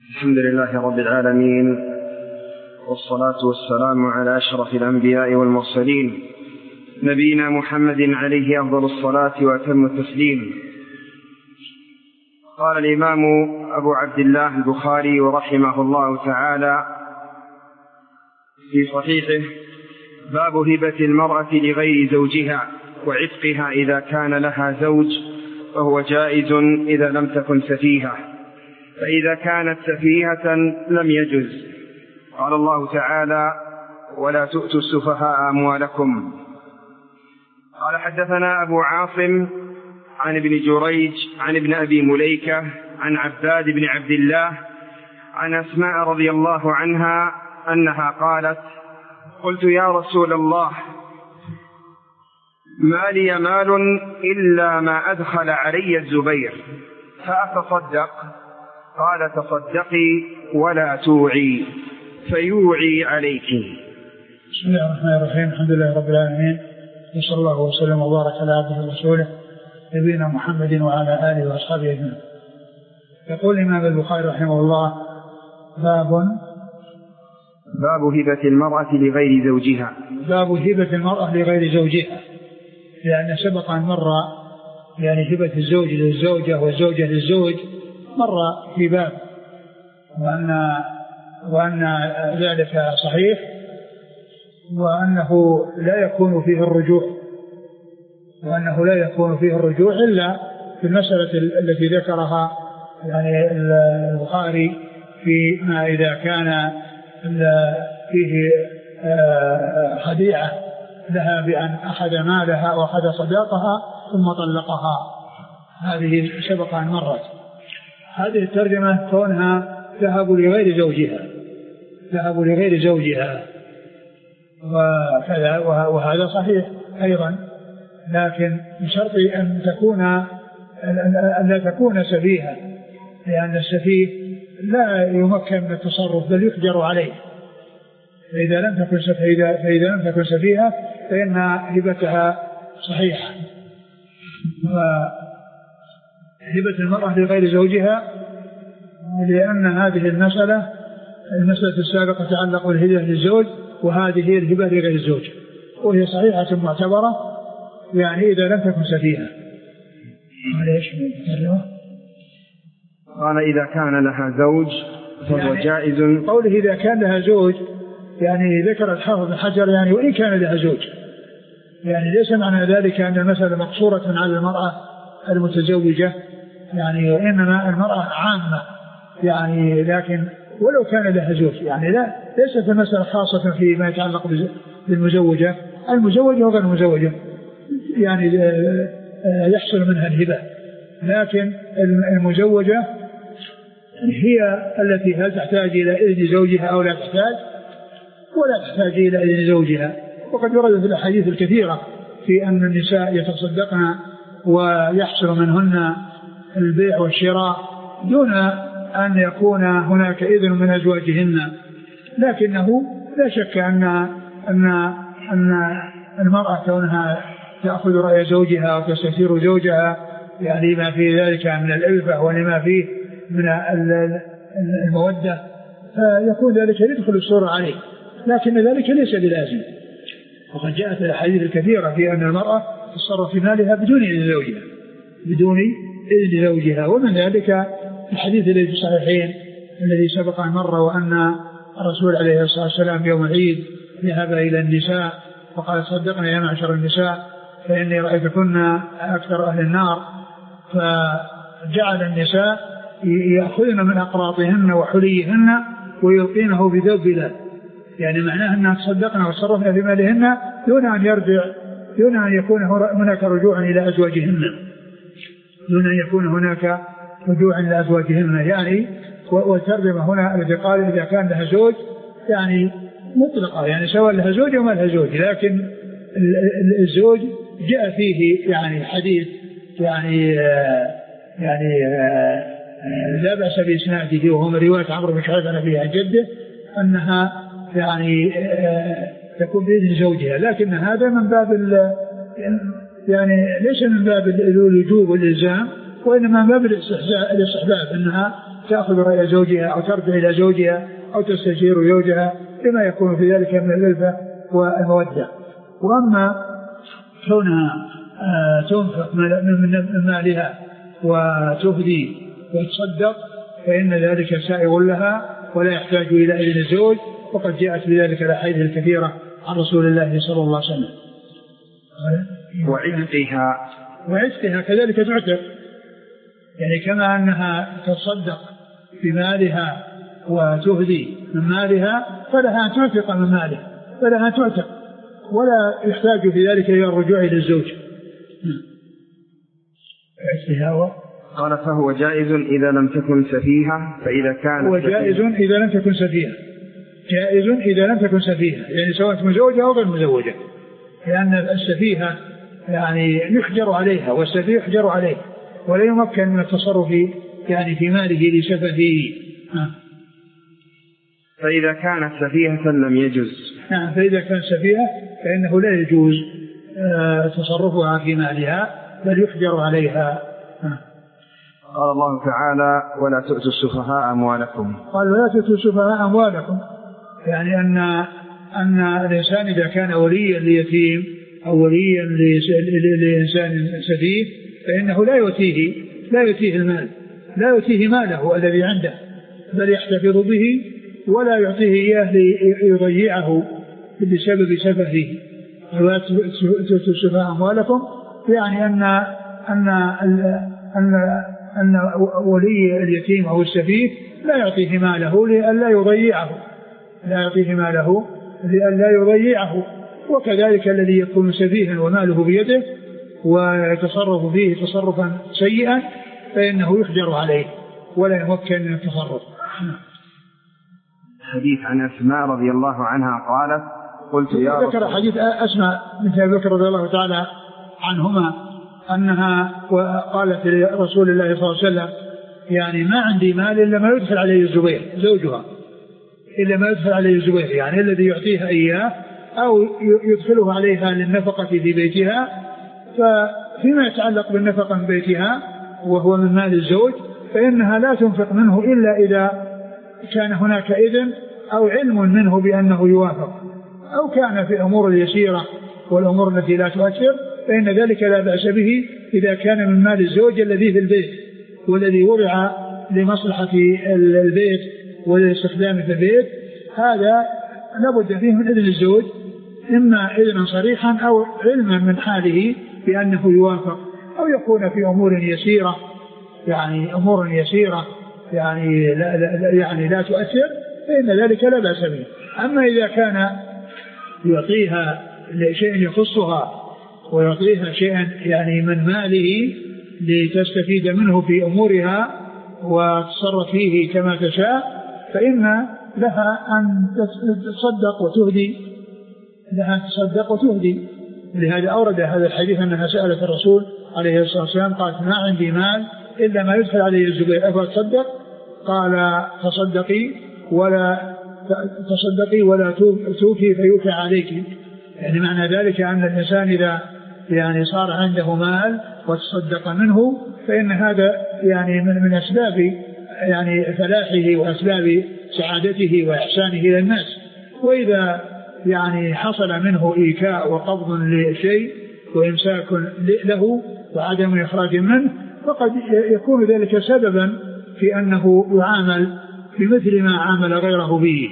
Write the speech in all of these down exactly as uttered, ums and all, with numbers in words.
الحمد لله رب العالمين، والصلاة والسلام على أشرف الأنبياء والمرسلين، نبينا محمد عليه أفضل الصلاة وأتم التسليم. قال الإمام أبو عبد الله البخاري رحمه الله تعالى في صحيحه: باب هبة المرأة لغير زوجها وعتقها إذا كان لها زوج، فهو جائز إذا لم تكن سفيهة، فإذا كانت سفيهة لم يجز. قال الله تعالى: ولا تؤتوا السفهاء أموالكم. قال: حدثنا أبو عاصم عن ابن جريج عن ابن أبي مليكة عن عباد بن عبد الله عن أسماء رضي الله عنها أنها قالت: قلت يا رسول الله، ما لي مال إلا ما أدخل علي الزبير، فأتصدق؟ قال: تصدقي ولا توعي، فيوعي عليك. بسم الله الرحمن الرحيم. الحمد لله رب العالمين، وصلى الله وسلم وبارك على عبده ورسوله نبينا محمد وعلى آله وأصحابه أجمعين. يقول الإمام البخاري رحمه الله: باب باب هبة المرأة لغير زوجها. باب هبة المرأة لغير زوجها، لأن سبق أن مر يعني هبة الزوج للزوجة والزوجة للزوج مر في باب، وأن وأن ذلك صحيح، وأنه لا يكون فيه الرجوع وأنه لا يكون فيه الرجوع إلا في المسألة التي ذكرها يعني البخاري فيما إذا كان فيه خديعة لها بأن أخذ مالها وأخذ صداقها ثم طلقها. هذه سبق أن مرت. هذه الترجمة كونها ذهب لغير زوجها ذهب لغير زوجها وكذا، وهذا صحيح أيضا، لكن بشرط أن تكون أن لا تكون سفيهة، لأن السفيه لا يمكن من التصرف بل يحجر عليه. فإذا لم تكن سفيهة فإذا لم تكن سفيهة فإن هبتها صحيحة. هبة المرأة لغير زوجها، لأن هذه المسألة المسألة السابقة تتعلق بالهبة للزوج، وهذه هي الهبة لغير الزوج، وهي صحيحة معتبرة يعني إذا لم تكن سفيهة. قال: إذا كان لها زوج فهو يعني جائز. قوله إذا كان لها زوج يعني ذكر الحافظ بن حجر يعني وإن كان لها زوج، يعني ليس معنى ذلك أن المسألة مقصورة على المرأة المتزوجة، يعني وإنما المرأة عامة يعني، لكن ولو كان لها زوج يعني لا ليست المسألة خاصة فيما يتعلق بالمزوجة. المزوجة وغير المزوجة يعني يحصل منها الهبة، لكن المزوجة هي التي هل تحتاج إلى إذن زوجها أو لا تحتاج، ولا تحتاج إلى إذن زوجها. وقد ورد في الأحاديث الكثيرة في أن النساء يتصدقن ويحصل منهن البيع والشراء دون أن يكون هناك إذن من أزواجهن، لكنه لا شك أن أن أن المرأة كونها تأخذ رأي زوجها وتستثير زوجها يعني ما في ذلك من الألفة ولما فيه من المودة، فيكون ذلك يدخل الصورة عليه، لكن ذلك ليس بلازم. وقد جاءت الأحاديث الكثيرة في أن المرأة تصرف في مالها بدون إذن زوجها بدون إذن زوجها ومن ذلك الحديث الذي في الصحيحين الذي سبق أن مر، وأن الرسول عليه الصلاة والسلام يوم العيد ذهب إلى النساء وقال: صدقنا يا معشر النساء فإني رأيتكن أكثر أهل النار، فجعل النساء يأخذن من أقراطهن وحليهن ويلقينه بذوب بلاد، يعني معناه أنها تصدقنا وتصرفنا في مالهن دون أن يرجع دون أن يكون هناك رجوع إلى أزواجهن دون أن يكون هناك رجوع إلى أزواجهن يعني. والترجمة هنا التي قال إذا كان لها زوج يعني مطلقة، يعني سواء لها زوج أو ما لها زوج، لكن الزوج جاء فيه يعني حديث يعني يعني لا بأس بإسناده، وهو من رواية عمرو بن شعيب عن أبيه عن جده أنها يعني تكون بإذن زوجها، لكن هذا من باب يعني ليس من باب الوجوب والإلزام، وإنما من باب الاستحباب، أنها تأخذ رأي زوجها أو ترجع إلى زوجها أو تستشير زوجها لما يكون في ذلك من الألفة والمودة. وأما كونها تنفق من مالها وتهدي وتصدق فإن ذلك سائغ لها ولا يحتاج إلى إذن الزوج، وقد جاءت بذلك الأحاديث الكثيرة عن رسول الله صلى الله عليه وسلم. وعتقها وعتقها كذلك تعتق، يعني كما أنها تصدق بمالها وتهدي من مالها فلها أن تعتق من مالها، فلها أن تعتق ولا يحتاج في ذلك إلى الرجوع إلى الزوج. قال فهو جائز إذا لم تكن سفيهة، فإذا كان هو جائز إذا لم تكن سفيهة، جائز إذا لم تكن سفيهة، يعني سواء مزوجة أو غير مزوجة، لأن السفيهة يعني يحجر عليها والسفيه يحجر عليه ولا يمكن من التصرف يعني في ماله لسفهه. فإذا كانت سفيهة لم يجوز. نعم، فإذا كانت سفيهة فإنه لا يجوز تصرفها في مالها بل يحجر عليها. قال الله تعالى ولا تؤتوا السفهاء أموالكم. قال ولا تؤتوا السفهاء أموالكم، يعني أن أن الإنسان إذا كان وليا ليتيم أو وليا لإنسان سفيه فإنه لا يؤتيه لا يؤتيه المال، لا يؤتيه ماله الذي عنده، بل يحتفظ به ولا يعطيه إياه ليضيعه بسبب سفهه. ولا تؤتوا السفهاء أموالكم يعني أن أن أن أن ولي اليتيم أو السفيه لا يعطيه ماله لئلا يضيعه، لا يعطيه ماله لئلا يضيعه. وكذلك الذي يكون سفيها وماله بيده ويتصرف فيه تصرفا سيئا فإنه يحجر عليه ولا يمكن من التصرف. حديث عن أسماء رضي الله عنها قالت قلت يا رسول ذكر حديث أسماء بنت أبي بكر رضي الله تعالى عنهما أنها قالت لرسول الله صلى الله عليه وسلم يعني ما عندي مال إلا ما يدخل عليه الزبير زوجها، إلا ما يدخل عليه الزبير يعني الذي يعطيها إياه أو يدخله عليها للنفقة في بيتها. ففيما يتعلق بالنفقة في بيتها وهو من مال الزوج فإنها لا تنفق منه إلا إذا كان هناك إذن أو علم منه بأنه يوافق، أو كان في أمور اليسيرة والأمور التي لا تؤثر فإن ذلك لا بأس به إذا كان من مال الزوج الذي في البيت والذي وضع لمصلحة البيت والاستخدام في البيت. هذا لابد فيه من إذن الزوج، إما إذنا صريحا أو علما من حاله بأنه يوافق، أو يكون في أمور يسيرة يعني أمور يسيرة يعني لا, لا, يعني لا تؤثر فإن ذلك لا بأس به. أما إذا كان يعطيها شيء يخصها ويعطيها شيئا يعني من ماله لتستفيد منه في أمورها وتصرف فيه كما تشاء فإن لها أن تصدق وتهدي، لها أن تصدق وتهدي. لهذا أورد هذا الحديث أنها سألت الرسول عليه الصلاة والسلام قالت ما عندي مال إلا ما يدخل عليه الزبير أفتصدق؟ قال تصدقي ولا تصدقي ولا توفي فيوفى عليك. يعني معنى ذلك أن الإنسان إذا يعني صار عنده مال وتصدق منه فإن هذا يعني من, من أسباب يعني فلاحه وأسباب سعادته وإحسانه إلى الناس. وإذا يعني حصل منه إيكاء وقبض لشيء وإمساك له وعدم إخراج منه فقد يكون ذلك سببا في أنه يعامل بمثل ما عامل غيره به.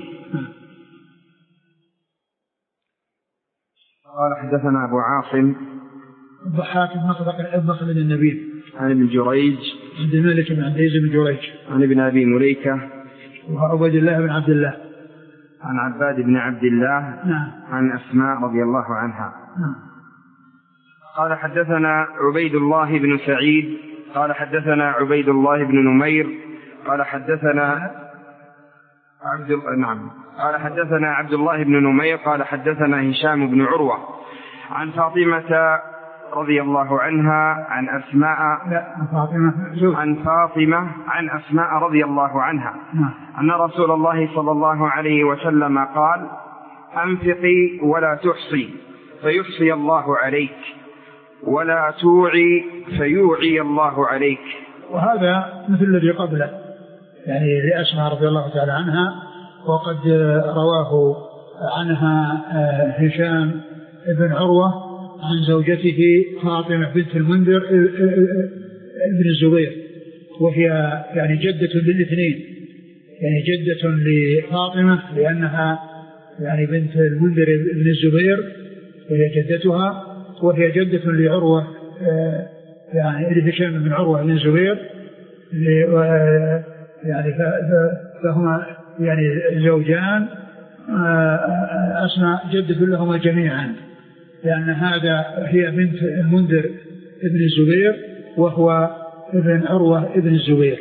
قال حدثنا أبو عاصم الضحاك بن مخلد النبيل عن ابن جريج عند مالك بن عبد العزيز بن جريج عن ابن أبي مليكة وعبد الله بن عبد الله عن عباد بن عبد الله نعم. عن أسماء رضي الله عنها نعم. قال حدثنا عبيد الله بن سعيد قال حدثنا عبيد الله بن نمير قال حدثنا عبد نعم قال حدثنا عبد الله بن نمير قال حدثنا هشام بن عروة عن فاطمة رضي الله عنها عن أسماء لا فاطمة عن فاطمة عن أسماء رضي الله عنها أن رسول الله صلى الله عليه وسلم قال أنفقي ولا تحصي فيحصي الله عليك ولا توعي فيوعي الله عليك. وهذا مثل الذي قبله يعني لأسماء رضي الله تعالى عنها. وقد رواه عنها هشام بن عروة عن زوجته فاطمة بنت المنذر ابن الزبير، وهي يعني جدة للاثنين، يعني جدة لفاطمة لأنها يعني بنت المنذر ابن الزبير وهي جدتها، وهي جدة لعروة يعني هشام بن عروة بن الزبير، يعني فهما يعني زوجان أسماء جدة لهما جميعا، لأن هذا هي بنت المنذر ابن الزبير وهو ابن عروة ابن الزبير،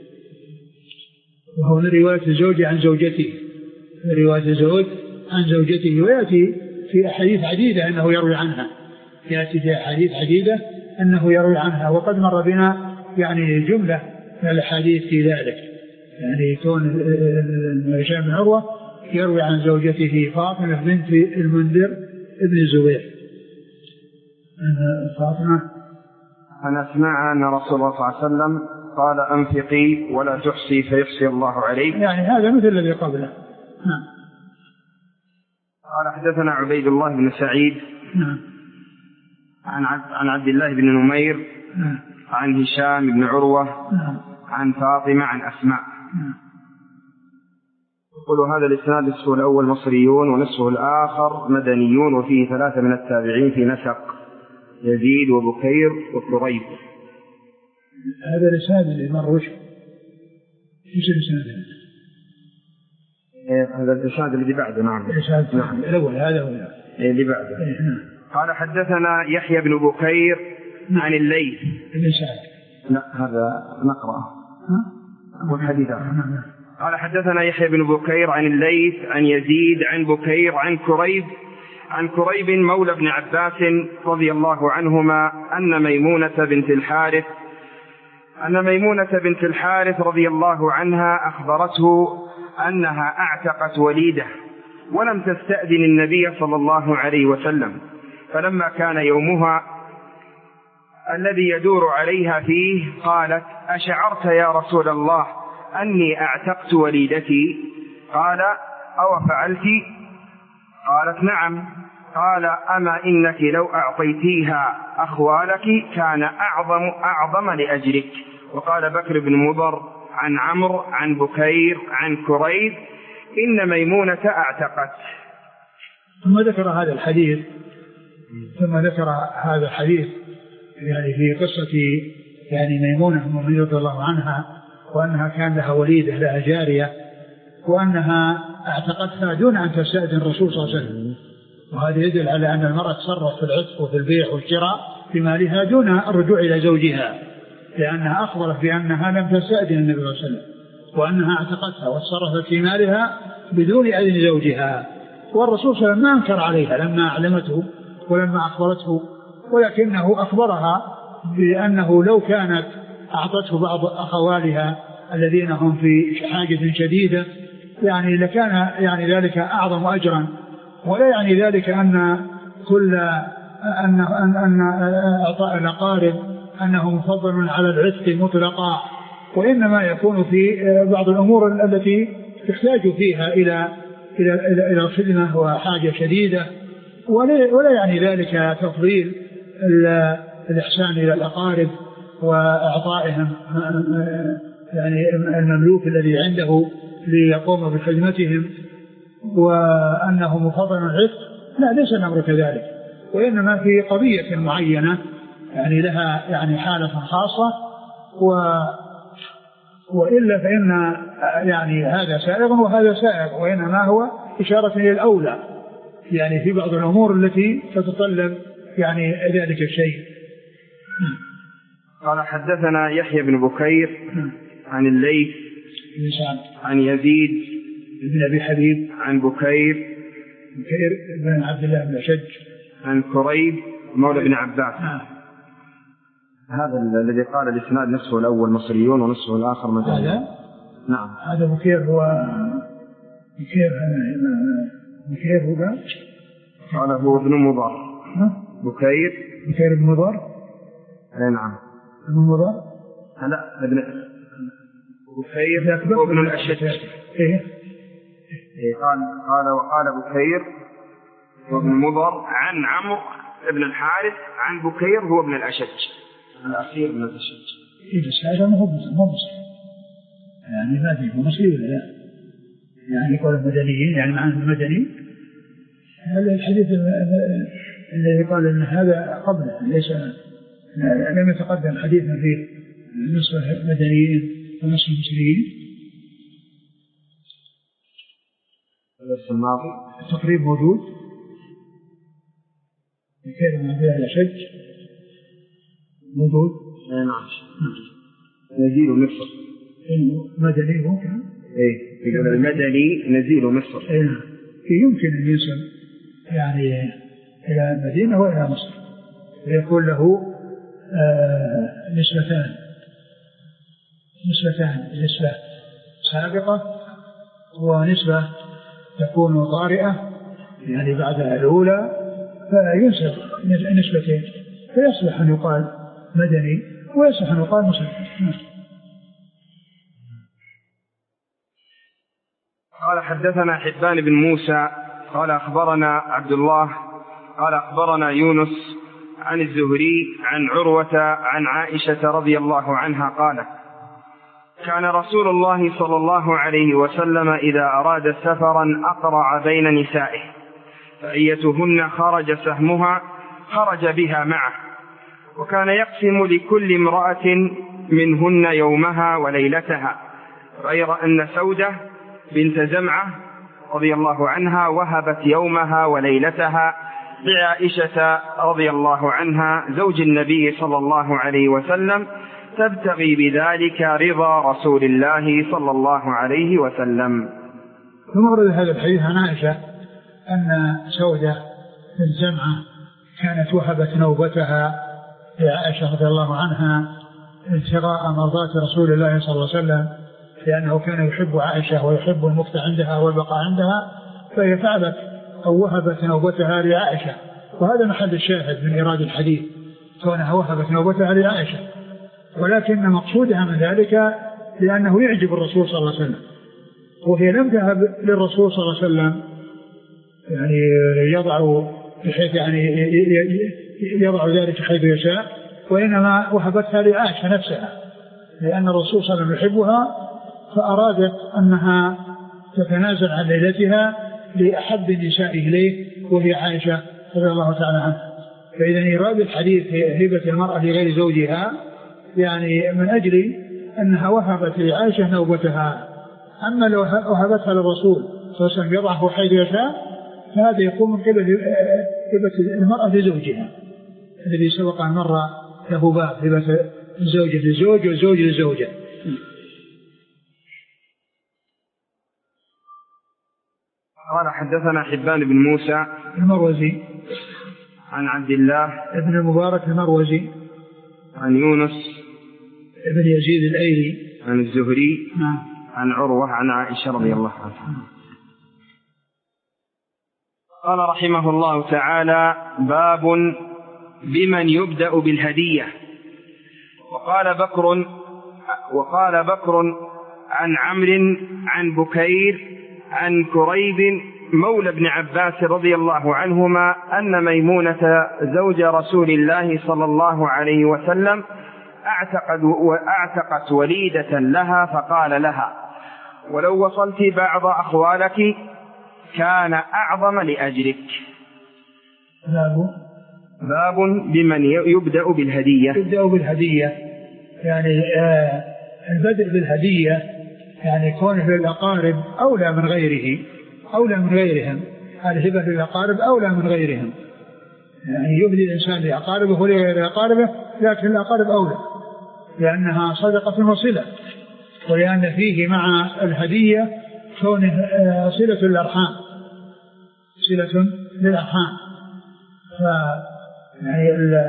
وهو من رواية الزوج عن زوجته، من رواية الزوج عن زوجته. ويأتي في أحاديث عديدة أنه يروي عنها، يأتي في أحاديث عديدة أنه يروي عنها، وقد مر بنا يعني جملة من الأحاديث في ذلك، يعني كون هشام بن عروة يروي عن زوجته فاطمة بنت المنذر ابن الزبير. فاطمة أنا أسمع أن رسول الله صلى الله عليه وسلم قال أنفقي ولا تحصي فيحصي الله عليك، يعني هذا مثل الذي قبله. نعم. قال حدثنا عبيد الله بن سعيد نعم. عن عن عبد الله بن نمير نعم. عن هشام بن عروة نعم. عن فاطمة عن أسماء. نعم. يقول هذا الإسناد نصفه الأول مصريون ونصفه الآخر مدنيون، وفيه ثلاثة من التابعين في نسق، يزيد وبكير وكريب. هذا الإسناد اللي مر وش وش الإسناد هذا؟ الإسناد اللي بعده. نعم. نعم. الأول هذا ولا اللي بعده. نعم. قال حدثنا يحيى بن بكير عن الليث بن سعد. لا هذا نقرأ والحديث. نعم. قال حدثنا يحيى بن بكير عن الليث عن يزيد عن بكير عن كريب عن كريب مولى بن عباس رضي الله عنهما أن ميمونة بنت الحارث أن ميمونة بنت الحارث رضي الله عنها أخبرته أنها أعتقت وليدة ولم تستأذن النبي صلى الله عليه وسلم، فلما كان يومها الذي يدور عليها فيه قالت أشعرت يا رسول الله أني أعتقت وليدتي؟ قال أو فعلت؟ قالت نعم. قال أما إنك لو أعطيتيها أخوالك كان أعظم أعظم لأجرك. وقال بكر بن مضر عن عمرو عن بكير عن كريب إن ميمونة أعتقت. ثم ذكر هذا الحديث ثم ذكر هذا الحديث يعني في قصة يعني ميمونة رضي الله عنها، وأنها كان لها وليدة لها جارية، وأنها اعتقتها دون أن تستأذن الرسول صلى الله عليه وسلم. وهذا يدل على أن المرأة تصرف في العتق وفي البيع والشراء في مالها دون الرجوع إلى زوجها، لأنها أخبرت بأنها لم تستأذن النبي صلى الله عليه وسلم، وأنها اعتقتها وتصرفت في مالها بدون إذن زوجها. والرسول صلى الله عليه وسلم ما أنكر عليها لما أعلمته ولما أخبرته، ولكنه أخبرها بأنه لو كانت أعطته بعض أخوالها الذين هم في حاجة شديدة يعني لكان يعني ذلك أعظم أجرا. ولا يعني ذلك أن كل أن أن أن أعطاء الأقارب أنه مفضل على العتق مطلقا، وإنما يكون في بعض الأمور التي تحتاج فيها إلى إلى إلى إلى خدمة وحاجة شديدة، ولا ولا يعني ذلك تفضيل الإحسان إلى الأقارب وإعطائهم يعني المملوك الذي عنده ليقوم بخدمتهم وأنه مفضل العتق. لا، ليس الأمر كذلك، وإنما في قضية معينة يعني لها يعني حالة خاصة، و وإلا فإن يعني هذا سائغ وهذا سائغ، وإنما هو إشارة إلى الأولى يعني في بعض الأمور التي تتطلب يعني ذلك الشيء. قال حدثنا يحيى بن بكير عن الليث عن يزيد بن أبي حبيب عن بكير بكير بن عبد الله بن أشج عن كريب مولى بن عباس. آه. هذا الذي قال الإسناد نصفه الأول مصريون ونصفه الآخر مدنيون. هذا نعم. هذا بكير هو بكير بكير هو قال هو ابن مضر. بكير بكير بن مضر. أي نعم. ابن مضر. لا ابن بكير هو ابن الأشج. إيه؟ قال قال وقال بكير هو ابن مضر عن عمرو ابن الحارث عن بكير هو ابن الأشج الأخير من الأشج. إيه بس هذا ما هو مصري يعني ما في مصري ولا لا؟ يعني يقول المدنيين يعني معنى المدني هذا الحديث الذي قال إن هذا قبله ليس لم يتقدم حديثا فيه نصف المدنيين ونصف المصريين. الدرس الماضي التقريب موجود كلمة بها الأشج موجود. نعم نزيل مصر مدني ممكن إيه يقول المدني نزيل مصر. إيه يمكن أن ينسب يعني إلى المدينة وإلى مصر ويكون له آه نسبتان نسبتان نسبة سابقة ونسبة تكون طارئة يعني بعد الأولى فينسب نسبتين فيصلح أن يقال مدني ويصلح أن يقال مسلم. قال حدثنا حبان بن موسى قال أخبرنا عبد الله قال أخبرنا يونس عن الزهري عن عروة عن عائشة رضي الله عنها قالت كان رسول الله صلى الله عليه وسلم إذا أراد سفرا أقرع بين نسائه فأيتهن خرج سهمها خرج بها معه وكان يقسم لكل امرأة منهن يومها وليلتها غير أن سودة بنت زمعة رضي الله عنها وهبت يومها وليلتها لعائشة رضي الله عنها زوج النبي صلى الله عليه وسلم تبتغي بذلك رضا رسول الله صلى الله عليه وسلم. ثم ورد هذا الحديث عن عائشة أن سودة بنت زمعة كانت وهبت نوبتها لعائشة رضي الله عنها ابتغاء مرضات رسول الله صلى الله عليه وسلم لأنه كان يحب عائشة ويحب المكث عندها والبقاء عندها فهي فعلت أو وهبت نوبتها لعائشة وهذا محل الشاهد من إيراد الحديث كونها وهبت نوبتها لعائشة ولكن مقصودها من ذلك لأنه يعجب الرسول صلى الله عليه وسلم وهي لم تهب للرسول صلى الله عليه وسلم يعني يضع بحيث يعني يضع ذلك حيث يشاء وإنما وهبتها لعائشة نفسها لأن الرسول صلى الله عليه وسلم يحبها فأرادت أنها تتنازل عن ليلتها لأحب النساء إليه وهي عائشة رضي الله تعالى عنها. فإذا إيراد الحديث في هبة المرأة لغير زوجها يعني من أجل أنها وهبت لعائشة نوبتها. أما لو وهبتها للرسول صلى الله عليه وسلم يضعه حيث يشاء فهذا يكون من قبل هبة المرأة لزوجها الذي سبق أن مر له باب هبة الزوجة للزوج والزوج للزوجة. قال حدثنا حبان بن موسى المروزي عن عبد الله ابن المبارك المروزي عن يونس ابن يزيد الأيلي عن الزهري نعم عن عروة عن عائشة رضي الله عنها. قال رحمه الله تعالى باب بمن يبدأ بالهدية. وقال بكر وقال بكر عن عمرو عن بكير عن كريب مولى ابن عباس رضي الله عنهما أن ميمونة زوج رسول الله صلى الله عليه وسلم اعتقد واعتقت وليدة لها فقال لها ولو وصلت بعض أخوالك كان أعظم لأجرك. باب باب بمن يبدأ بالهدية. يبدأ بالهدية يعني آه البدء بالهدية يعني كونه للأقارب أولى من غيره أولى من غيرهم. الهبة للأقارب أولى من غيرهم يعني يهدي الإنسان لأقاربه ولغير أقاربه لكن الأقارب أولى لأنها صدقة وصلة ولأن فيه مع الهدية كونه آه صلة للأرحام صلة للأرحام. ف يعني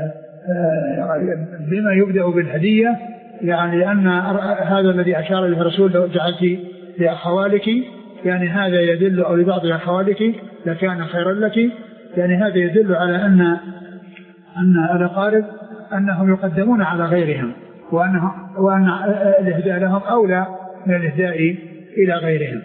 بما يبدأ بالهدية يعني لأن هذا الذي أشار إليه الرسول لو جعلت لأخوالك يعني هذا يدل أو لبعض أخوالك لكان خيرا لك يعني هذا يدل على أن أن الأقارب أنهم يقدمون على غيرهم وأنه وأن الإهداء لهم أولى من الإهداء إلى غيرهم.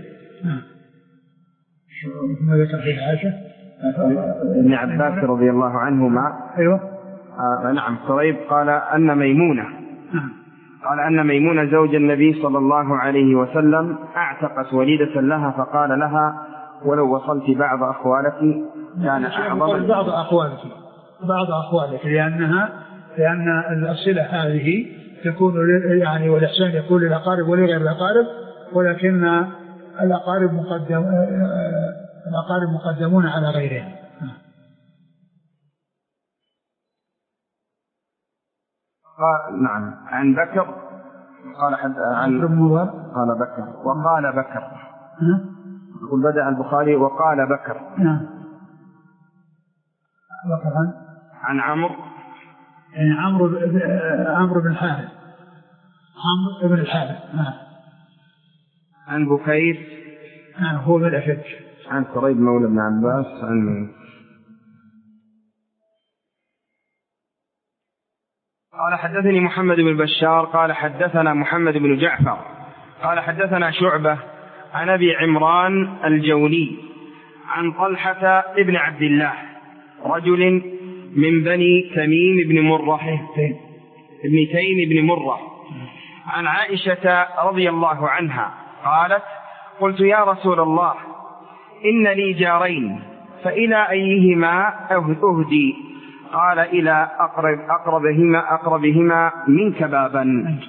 ما ذكر في عائشة ابن عباس رضي الله عنهما. أيوة. آه نعم. قريب قال أن ميمونة قال أن ميمونة زوج النبي صلى الله عليه وسلم أعتقت وليدة لها فقال لها ولو وصلت بعض أخوالك كان أعظم. بعض أخوالك بعض أخوالك لأنها لأن الصلة هذه تكون يعني والإحسان يكون للأقارب ولغير الأقارب، ولكن الأقارب مقدم الأقارب مقدمون على غيرهم. قال نعم عن بكر قال حد عن قال بكر وقال بكر يقول بدأ البخاري وقال بكر. نعم. بكر عن عن عمرو يعني عمرو عمرو بن الحارث عمرو بن الحارث. نعم. عن بكير. نعم هو من الأشج. عن قريب مولى ابن عباس. عن قال حدثني محمد بن بشار قال حدثنا محمد بن جعفر قال حدثنا شعبة عن أبي عمران الجوني عن طلحة ابن عبد الله رجل من بني تميم بن مرة ابن تيم بن مرة عن عائشة رضي الله عنها قالت قلت يا رسول الله إن لي جارين فإلى أيهما أهدي؟ قال إلى أقرب أقربهما أقربهما منك بابا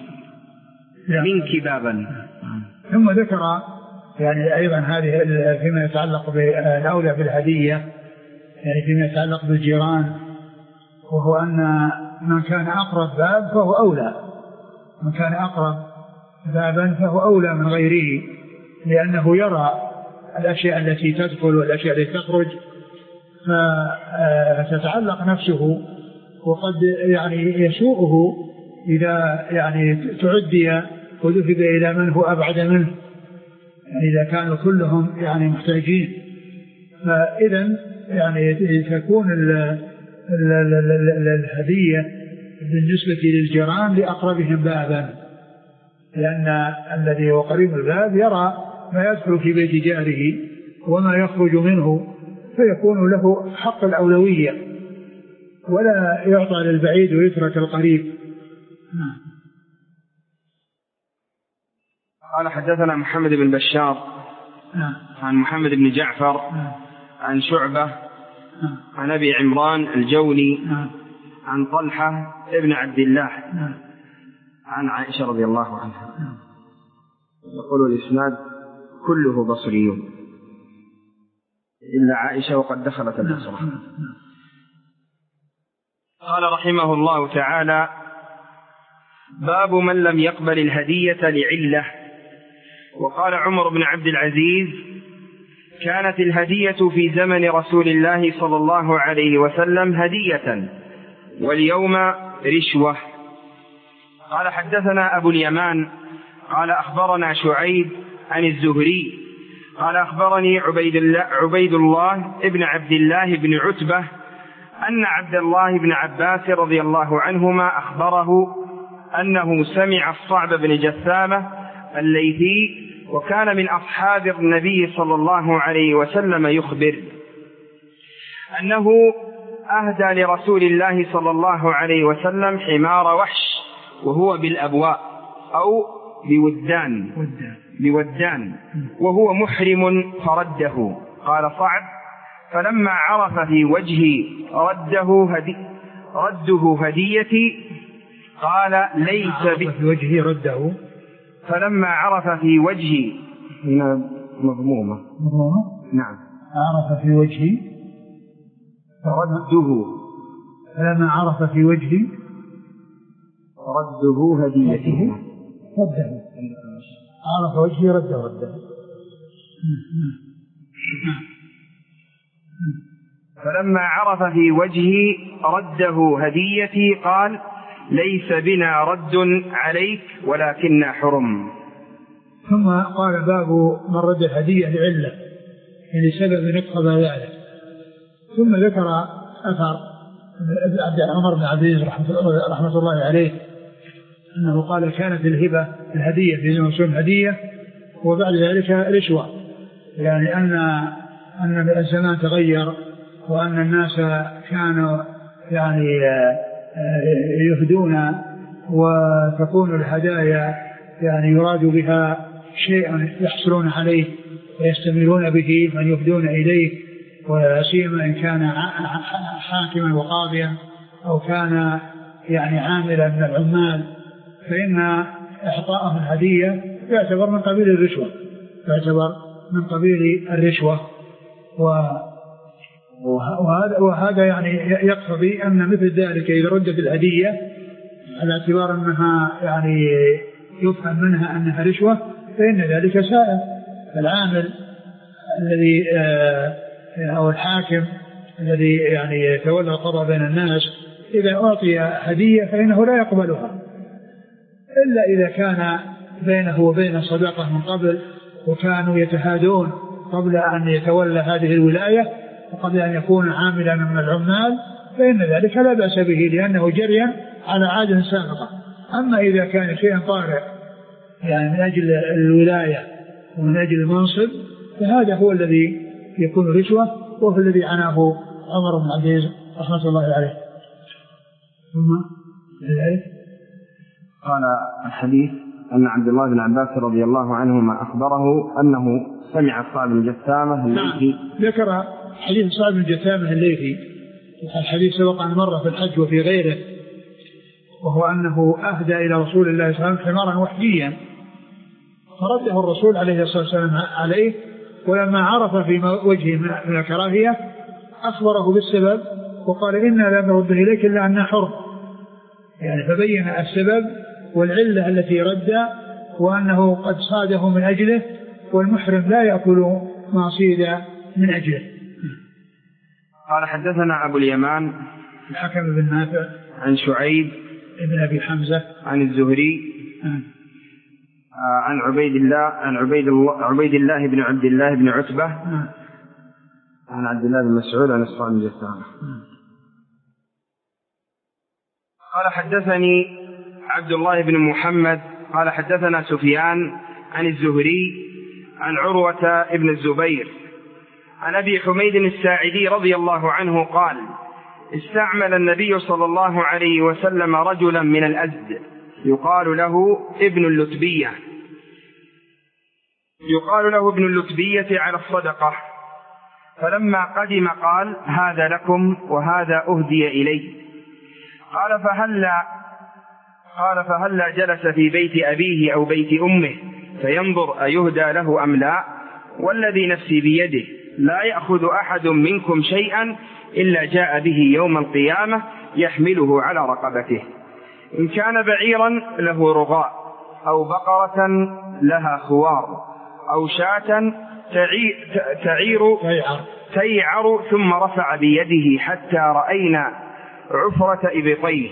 منك بابا. ثم ذكر يعني أيضا هذه فيما يتعلق بالأولى بالهدية، يعني فيما يتعلق بالجيران، وهو أن من كان أقرب باب فهو أولى، من كان أقرب بابا فهو أولى من غيره، لأنه يرى الأشياء التي تدخل والأشياء التي تخرج فتتعلق نفسه، وقد يعني يسوءه إذا يعني تعدي وذهب إلى من هو أبعد منه، يعني إذا كانوا كلهم يعني محتاجين. فإذا يعني تكون الهدية بالنسبة للجيران لأقربهم بابا، لأن الذي هو قريب الباب يرى ما يدخل في بيت جاره وما يخرج منه، فيكون له حق الأولوية ولا يعطى للبعيد ويترك القريب. قال حدثنا محمد بن بشار عن محمد بن جعفر عن شعبة عن أبي عمران الجوني عن طلحة ابن عبد الله عن عائشة رضي الله عنها. يقول الإسناد كله بصريون إلا عائشة وقد دخلت البصرة. قال رحمه الله تعالى باب من لم يقبل الهدية لعلة. وقال عمر بن عبد العزيز كانت الهدية في زمن رسول الله صلى الله عليه وسلم هدية واليوم رشوة. قال حدثنا أبو اليمان قال أخبرنا شعيب عن الزهري قال أخبرني عبيد الله, عبيد الله ابن عبد الله بن عتبة أن عبد الله بن عباس رضي الله عنهما أخبره أنه سمع الصعب بن جثامة الليثي وكان من أصحاب النبي صلى الله عليه وسلم يخبر أنه أهدى لرسول الله صلى الله عليه وسلم حمار وحش وهو بالأبواء أو بودان بودان وهو محرم فرده. قال صعب فلما عرف في وجهي رده هدي رده هديتي قال ليس في وجهي رده فلما عرف في وجهي مضمومة مضمومة نعم عرف في وجهي رده فلما عرف في وجهي رده هديته رده عرف وجهي رده رده فلما عرف في وجهي رده هديتي قال ليس بنا رد عليك ولكننا حرم. ثم قال باب من رد الهدية لعلة يعني سبب نقض ذلك. ثم ذكر أثر عمر بن عبد العزيز رحمة الله عليه أنه قال كانت الهبة الهدية في زمن رسول هدية وبعد ذلك رشوة، يعني أن أن الزمان تغير وأن الناس كانوا يعني يهدون وتكون الهدايا يعني يراد بها شيء يحصلون عليه ويستمرون به من يهدون إليه، وسيما إن كان حاكما وقاضيا أو كان يعني عاملا من العمال، فإن إعطاءه الهدية يعتبر من قبيل الرشوة يعتبر من قبيل الرشوة وهذا, وهذا يعني يقتضي أن مثل ذلك إذا ردت الهدية على اعتبار أنها يعني يفهم منها أنها رشوة فإن ذلك سائر. العامل الذي أو الحاكم الذي يعني يتولى القضاء بين الناس إذا أعطي هدية فإنه لا يقبلها إلا إذا كان بينه وبين صداقة من قبل وكانوا يتهادون قبل أن يتولى هذه الولاية وقبل أن يكون عاملا من العمال فإن ذلك لا بأس به لأنه جريا على عادة سابقة. أما إذا كان شيئا طارئ يعني من أجل الولاية ومن أجل المنصب فهذا هو الذي يكون رشوة وهو الذي عناه عمر بن عبد العزيز رحمة الله عليه. ثم قال الحديث أن عبد الله بن عباس رضي الله عنهما أخبره أنه سمع صعب بن جثامة الليثي. ذكر حديث صعب بن جثامة الليثي الحديث سبق أن مر في الحج وفي غيره، وهو أنه أهدى إلى رسول الله صلى الله عليه وسلم حمارا وحديا فرده الرسول عليه الصلاة والسلام عليه، ولما عرف في وجهه من الكراهية أخبره بالسبب وقال إنا لا نرده إليك إلا أننا حر، يعني فبين السبب والعلة التي رد وأنه قد صاده من أجله والمحرم لا يأكل ما صيد من أجله. قال حدثنا أبو اليمان الحكم بن نافع عن شعيب ابن أبي حمزة عن الزهري عن عبيد الله عن عبيد الله عبيد الله بن عبد الله بن عتبة عن عبد الله بن مسعود عن الصالح بن جثامة. قال حدثني عبد الله بن محمد قال حدثنا سفيان عن الزهري عن عروة بن الزبير عن أبي حميد الساعدي رضي الله عنه قال استعمل النبي صلى الله عليه وسلم رجلا من الأزد يقال له ابن اللتبية يقال له ابن اللتبية على الصدقة، فلما قدم قال هذا لكم وهذا أهدي إلي. قال فهلا قال فهلا جلس في بيت أبيه أو بيت أمه فينظر أيهدى له أم لا، والذي نفسي بيده لا يأخذ أحد منكم شيئا إلا جاء به يوم القيامة يحمله على رقبته، إن كان بعيرا له رغاء أو بقرة لها خوار أو شاة تعير تيعر ثم رفع بيده حتى رأينا عفرة إبطيه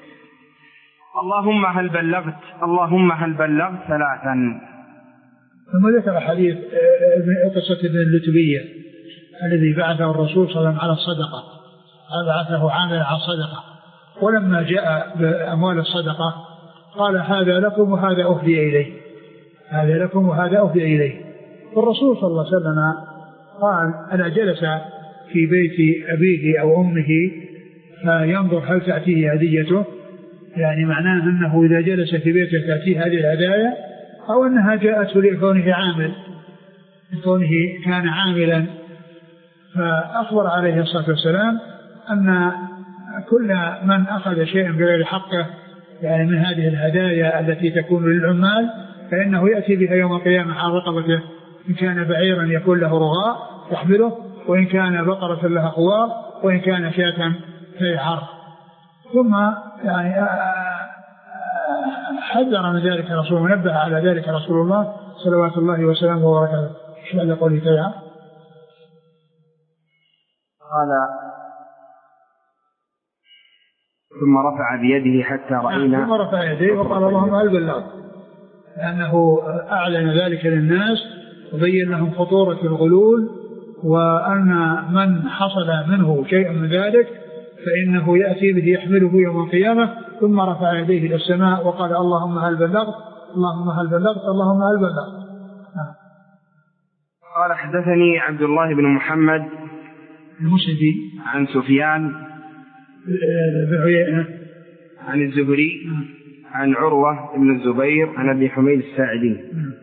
اللهم هل بلغت اللهم هل بلغت ثلاثا. ثم ذكر حديث قصة ابن اللتبية الذي بعثه الرسول صلى الله عليه وسلم على الصدقة، بعثه عاملا على الصدقة، ولما جاء بأموال الصدقة قال هذا لكم وهذا أهدي إليه هذا لكم وهذا أهدي إليه. فالرسول صلى الله عليه وسلم قال أنا جلس في بيت أبيه أو أمه فينظر هل تأتيه هديته، يعني معناه أنه إذا جلس في بيته تأتيه هذه الهدايا أو أنها جاءته لكونه عامل لكونه كان عاملا. فأخبر عليه الصلاة والسلام أن كل من أخذ شيئا بغير حقه يعني من هذه الهدايا التي تكون للعمال فإنه يأتي بها يوم القيامة على رقبته، إن كان بعيرا يكون له رغاء يحمله، وإن كان بقرة لها خوار، وإن كان شاة تيعر. ثم يعني حذر من ذلك الرسول ونبه على ذلك رسول الله صلوات الله وسلامه وبركاته. شو هذا قوله تيعر؟ قال ثم رفع بيده حتى رأينا ثم رفع يديه وقال اللهم هل بلغت، لأنه أعلن ذلك للناس وبين لهم خطورة الغلول، وأن من حصل منه شيء من ذلك فإنه يأتي به يحمله يوم القيامة ثم رفع يديه إلى السماء وقال اللهم هل بلغت اللهم هل بلغت اللهم هل بلغت. قال حدثني عبد الله بن محمد المسندي عن سفيان بن عيينة عن الزهري عن عروة بن الزبير عن أبي حميد الساعدي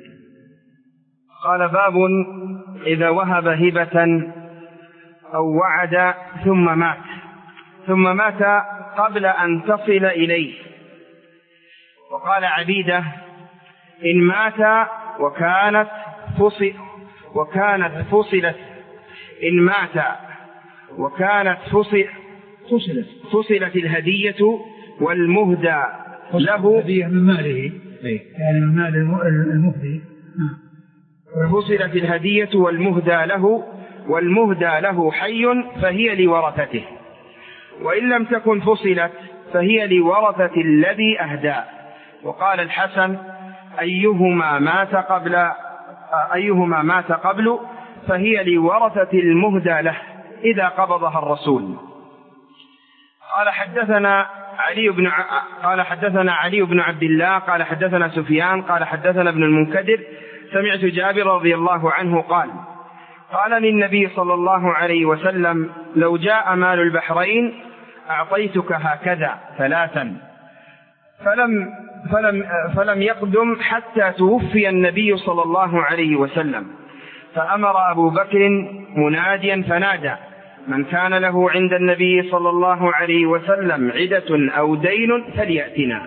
قال باب إذا وهب هبة أو وعد ثم مات ثم مات قبل أن تصل إليه. وقال عبيدة إن مات وكانت فصل وكانت فصلت إن مات وكانت فصل فصلت فصلت الهدية والمهدى له هدية من ماله يعني من مال المهدي فصلت الهدية والمهدى له والمهدى له حي فهي لورثته، وإن لم تكن فصلت فهي لورثة الذي أهدى. وقال الحسن أيهما مات قبل أيهما مات قبل فهي لورثة المهدى له إذا قبضها الرسول. قال حدثنا علي بن قال حدثنا علي بن عبد الله قال حدثنا سفيان قال حدثنا ابن المنكدر سمعت جابر رضي الله عنه قال قال للنبي صلى الله عليه وسلم لو جاء مال البحرين أعطيتك هكذا ثلاثا فلم فلم فلم يقدم حتى توفي النبي صلى الله عليه وسلم، فأمر أبو بكر مناديا فنادى من كان له عند النبي صلى الله عليه وسلم عدة أو دين فليأتنا.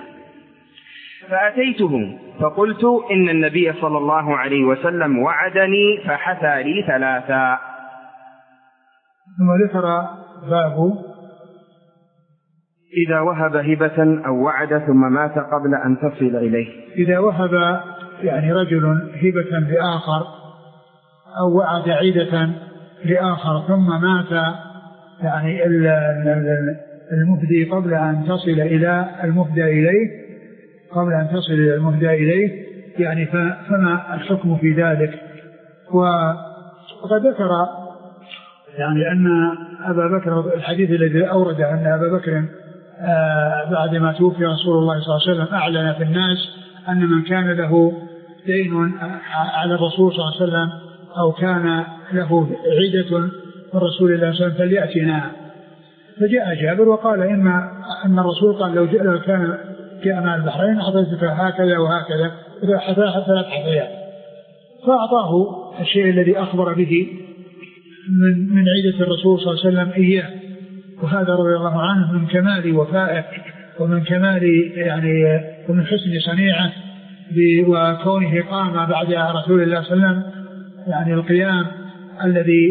فأتيته فقلت إن النبي صلى الله عليه وسلم وعدني فحثى لي ثلاثا. ثم ذكر باب إذا وهب هبة أو وعد ثم مات قبل أن تصل إليه. إذا وهب يعني رجل هبة لآخر أو وعد عدة لآخر ثم مات يعني المفدي قبل أن تصل إلى المفدى إليه قبل أن تصل إلى المفدى إليه يعني فما الحكم في ذلك. وقد ذكر يعني أن أبا بكر الحديث الذي أورد أن أبا بكر آه بعد ما توفي رسول الله صلى الله عليه وسلم أعلن في الناس أن من كان له دين على الرسول صلى الله عليه وسلم أو كان له عدة من رسول الله صلى الله عليه وسلم فليأتنا. فجاء جابر وقال إما أن الرسول قال لو جاء لو كان جاء مع البحرين أعطيتك هكذا وهكذا حتى ثلاث حثيات، فأعطاه الشيء الذي أخبر به من من عدة الرسول صلى الله عليه وسلم إياه، وهذا رضي الله عنه من كمال وفائه ومن كمال يعني ومن حسن صنيعه وكونه قام بعد رسول الله صلى الله عليه وسلم يعني القيام الذي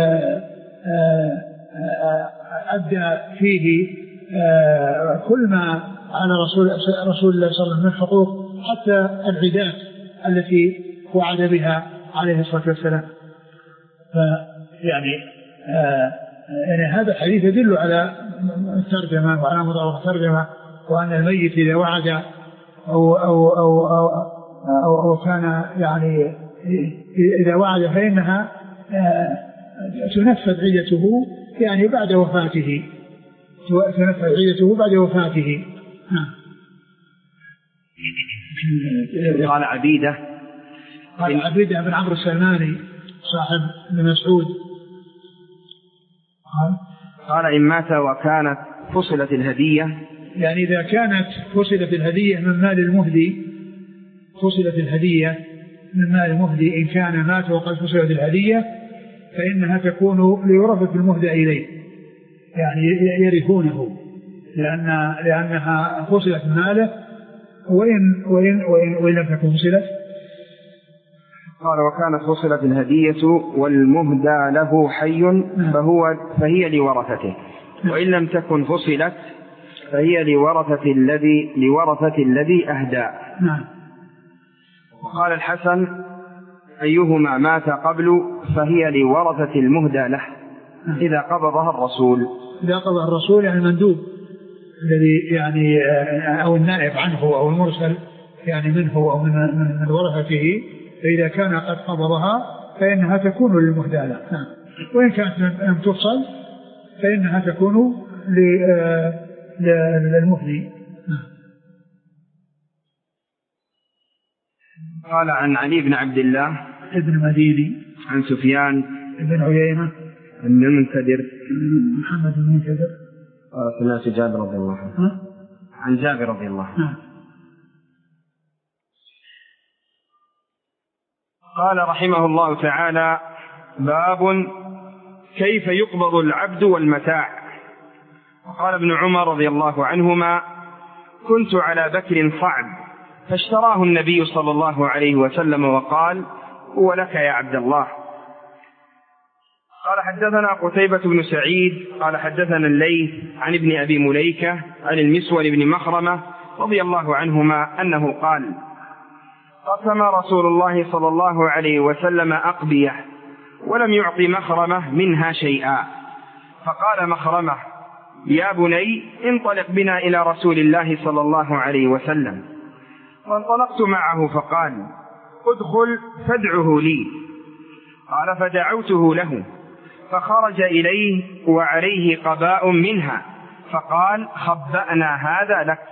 أدى فيه كل ما على رسول رسول الله صلى الله عليه وسلم من حقوق حتى العدات التي وعد بها عليه الصلاة والسلام. فيعني يعني هذا الحديث يدل على الترجمة وعلى مضاعف الترجمة، وأن الميت إذا وعد أو أو أو أو, أو, أو كان يعني إذا وعد فإنها تنفذ عدته يعني بعد وفاته تنفذ عدته بعد وفاته. قال عبيدة قال عبيدة بن عمرو السلماني صاحب ابن مسعود قال قال إن مات وكانت فصلت الهدية يعني إذا كانت فصلت الهدية من مال المهدي فصلت الهدية من مال المهدي إن كان مات وقد فصلت الهدية فإنها تكون لورثة المهدى إليه يعني يرثونه لأن لأنها فصلت ماله وإن وإن وإن, وإن لم تكن فصلت. قال وكانت فصلت الهدية والمهدى له حي فهو فهي لورثته، وإن لم تكن فصلت فهي لورثة الذي لورثة الذي أهدى. نعم. وقال الحسن أيهما مات قبل فهي لورثة المهدى له إذا قبضها الرسول. إذا قبض الرسول يعني المندوب الذي يعني أو النائب عنه أو المرسل يعني منه أو من من ورثته، فإذا كان قد قبضها فإنها تكون للمهدى له. نعم. وإن كانت لم تفصل فإنها تكون للمهدي. قال عن علي بن عبد الله ابن مديني عن سفيان ابن عيينة بن المنكدر محمد بن المنكدر سمعت جابر رضي الله عنه عن جابر رضي الله عنه قال رحمه الله تعالى: باب كيف يقبض العبد والمتاع. وقال ابن عمر رضي الله عنهما: كنت على بكر صعب فاشتراه النبي صلى الله عليه وسلم وقال: هو لك يا عبد الله. قال حدثنا قتيبة بن سعيد قال حدثنا الليث عن ابن أبي مليكة عن المسور بن مخرمة رضي الله عنهما أنه قال: قسم رسول الله صلى الله عليه وسلم أقبية ولم يعط مخرمة منها شيئا، فقال مخرمة: يا بني انطلق بنا إلى رسول الله صلى الله عليه وسلم. فانطلقت معه فقال: ادخل فادعه لي. قال: فدعوته له فخرج إليه وعليه قباء منها، فقال: خبأنا هذا لك.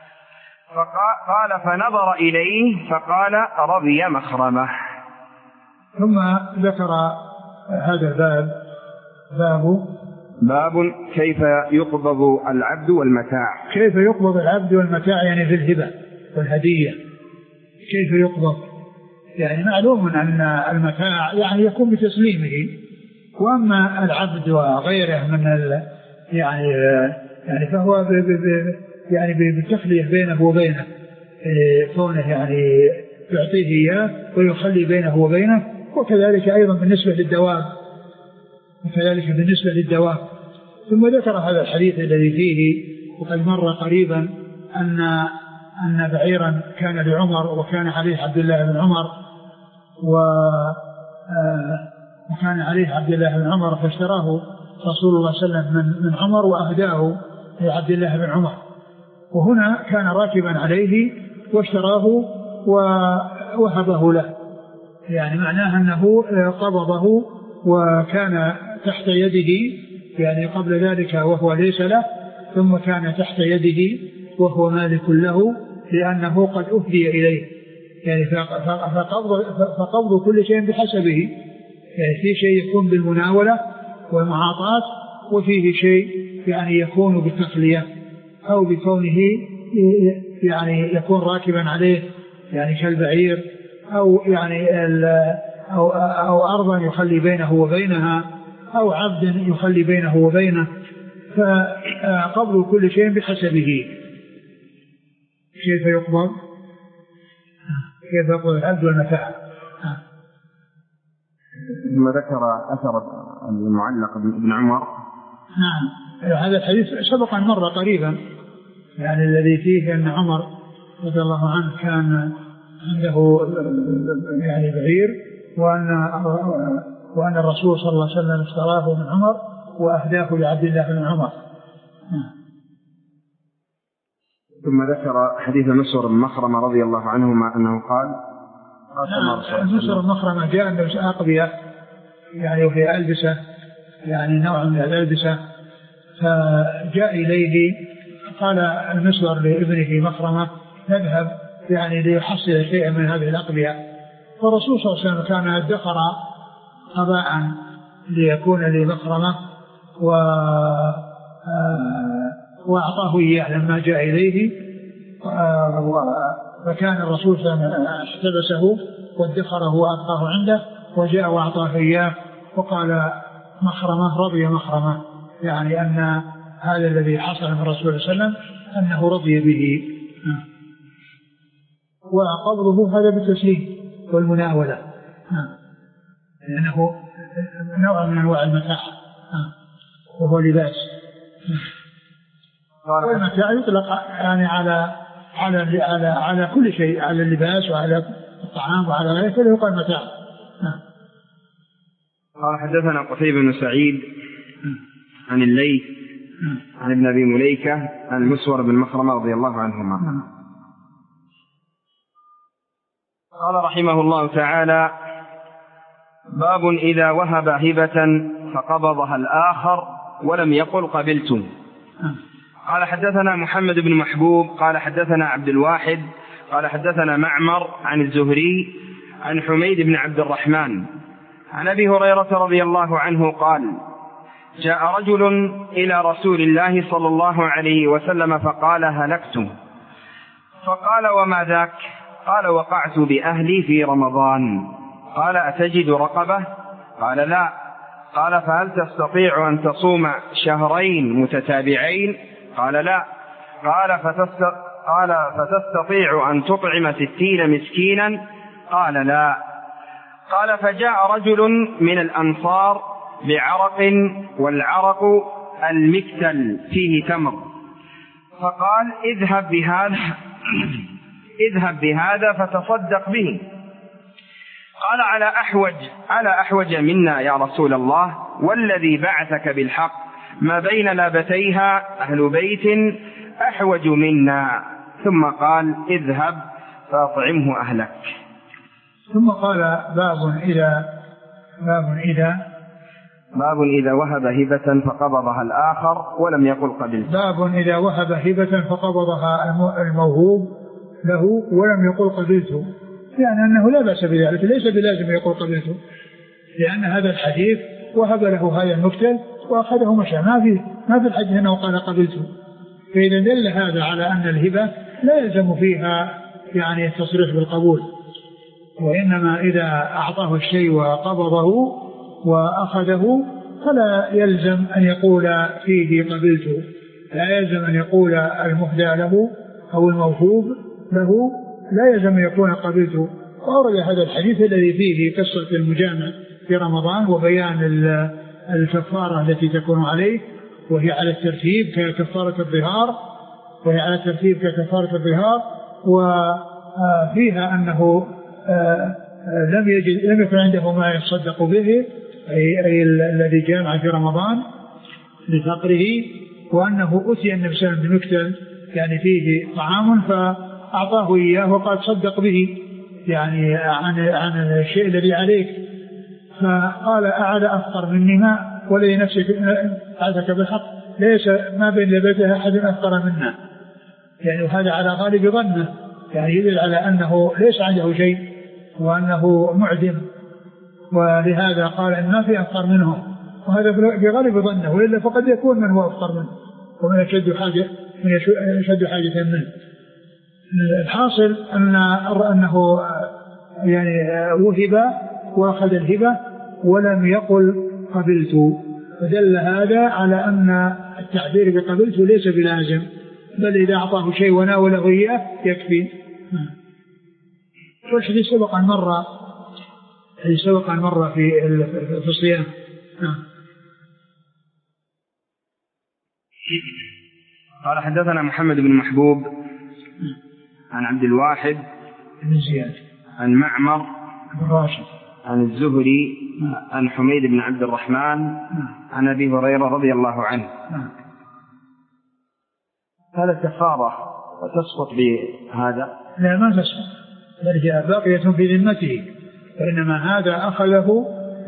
فقال: فنظر إليه فقال: رضي مخرمة. ثم ذكر هذا الباب باب باب كيف يقبض العبد والمتاع. كيف يقبض العبد والمتاع يعني في الهبة والهدية، كيف يقبض؟ يعني معلوم أن المتاع يعني يكون بتسليمه، وأما العبد وغيره من ال يعني يعني فهو ب ب يعني بالتخلية بينه وبينه، كونه يعني يعطيه إياه ويخلي بينه وبينه. وكذلك أيضا بالنسبة للدواب وكذلك بالنسبة للدواب. ثم ذكر هذا الحديث الذي فيه وقد مر قريبا أن أن بعيرا كان لعمر وكان عليه عبد الله بن عمر وكان عليه عبد الله بن عمر فاشتراه رسول الله صلى الله عليه وسلم من من عمر وأهداه لعبد الله بن عمر. وهنا كان راكبا عليه واشتراه ووهبه له، يعني معناه أنه قبضه وكان تحت يده يعني قبل ذلك وهو ليس له، ثم كان تحت يده وهو مالك له لأنه قد أهدي إليه. يعني فقبض, فقبض كل شيء بحسبه، يعني في شيء يكون بالمناولة والمعاطاة، وفيه شيء يعني يكون بالتخلية أو بكونه يعني يكون راكبا عليه يعني كالبعير، أو يعني أو, أو أرضا يخلي بينه وبينها، أو عبد يخلي بينه وبينه. فقبض كل شيء بحسبه. كيف يقبض؟ كيف يقبض العبد والمتاع؟ ثم ذكر أثر المعلق ابن عمر. نعم، هذا الحديث سبق أن مر قريبا، يعني الذي فيه أن عمر رضي الله عنه كان عنده يعني بعير، وأن وأن الرسول صلى الله عليه وسلم اشتراه من عمر وأهداه لعبد الله بن عمر. ثم ذكر حديث مسور بن مخرمة رضي الله عنهما أنه قال: مسور بن مخرمة جاء أن أقبية يعني وهي ألبسة، يعني نوع من الألبسة، فجاء إليه قال المسور لابنه مخرمة: نذهب يعني ليحصل شيئا من هذه الأقبية. فالرسول صلى الله عليه وسلم كان ادخر قباء ليكون لمخرمة وأعطاه إياه لما جاء إليه، فكان الرسول صلى الله عليه وسلم احتبسه وادخره وأبقاه عنده، وجاء وأعطاه إياه وقال مخرمة رضي مخرمة، يعني أن هذا الذي حصل من الرسول صلى الله عليه وسلم أنه رضي به. وقبضه هذا بالتسليم والمناولة، لأنه نوع من أنواع المتاع وهو لباس. والمتاع يطلق يعني على على على على كل شيء، على اللباس وعلى الطعام وعلى غيره، فله يقال متاع. قال حدثنا قتيبة بن سعيد عن الليث عن ابن أبي مليكة عن المسور بن مخرمة رضي الله عنهما قال رحمه الله تعالى: باب إذا وهب هبة فقبضها الآخر ولم يقل قبلت. قال حدثنا محمد بن محبوب قال حدثنا عبد الواحد قال حدثنا معمر عن الزهري عن حميد بن عبد الرحمن عن أبي هريرة رضي الله عنه قال جاء رجل إلى رسول الله صلى الله عليه وسلم فقال هلكت. فقال وما ذاك؟ قال وقعت بأهلي في رمضان. قال أتجد رقبة؟ قال لا. قال فهل تستطيع أن تصوم شهرين متتابعين؟ قال لا. قال فتست... قال فتستطيع أن تطعم ستين مسكينا؟ قال لا. قال فجاء رجل من الأنصار بعرق والعرق المكتل فيه تمر، فقال اذهب بهذا اذهب بهذا فتصدق به. قال على أحوج على أحوج منا يا رسول الله، والذي بعثك بالحق ما بين لابتيها أهل بيت أحوج منا. ثم قال اذهب فأطعمه أهلك. ثم قال باب إذا باب إذا باب إذا وهب هبة فقبضها الآخر ولم يقل قبلت. باب إذا وهب هبة فقبضها الموهوب له ولم يقل قبلته، يعني أنه لا بأس بذلك، ليس بلازم يقول قبلته، لأن هذا الحديث وهب له هذا المكتل وأخذه مشى، ما في ما في الحديث أنه قال قبلته. فإذا دل هذا على أن الهبة لا يلزم فيها يعني التصريح بالقبول، وإنما إذا أعطاه الشيء وقبضه وأخذه فلا يلزم أن يقول فيه قبلته، لا يلزم أن يقول المهدى له أو الموهوب له لا يلزم أن يكون قبلته. وأورد هذا الحديث الذي فيه قصة المجامع في رمضان وبيان الكفارة التي تكون عليه، وهي على الترتيب ككفارة الظهار وهي على الترتيب ككفارة الظهار وفيها أنه لم يجد لم يكن عنده ما يصدق به، أي, أي الذي جامع في رمضان لفقره، وأنه أتي النبي صلى الله عليه وسلم بمكتل يعني فيه طعام فأعطاه إياه وقال صدق به يعني عن عن الشيء الذي عليك، فقال أعد أفقر مني ما ولي نفسك أعدك بالحق ليس ما بين لبيتها أحد أفقر منا، يعني وهذا على غالب ظنه، يعني يدل على أنه ليس عنده شيء وأنه معدم، ولهذا قال إن ما في أفقر منهم، وهذا بغالب ظنه، وإلا فقد يكون من هو أفقر منه ومن يشد حاجة من يشد حاجة منه. الحاصل أن أنه يعني وهب وأخذ الهبة ولم يقل قبلت، فدل هذا على أن التعبير بقبلت ليس بلازم، بل إذا أعطاه شيء وناوله إياه يكفي. والحديث سبق أن مر الحديث سبق أن مر في في الصيام. قال حدثنا محمد بن محبوب عن عبد الواحد بن زياد عن معمر بن راشد عن الزهري عن حميد بن عبد الرحمن عن أبي هريرة رضي الله عنه. هذا كفارة تسقط بهذا؟ لا ما تسقط، بل جاء باقية في ذمته، وإنما هذا أخذه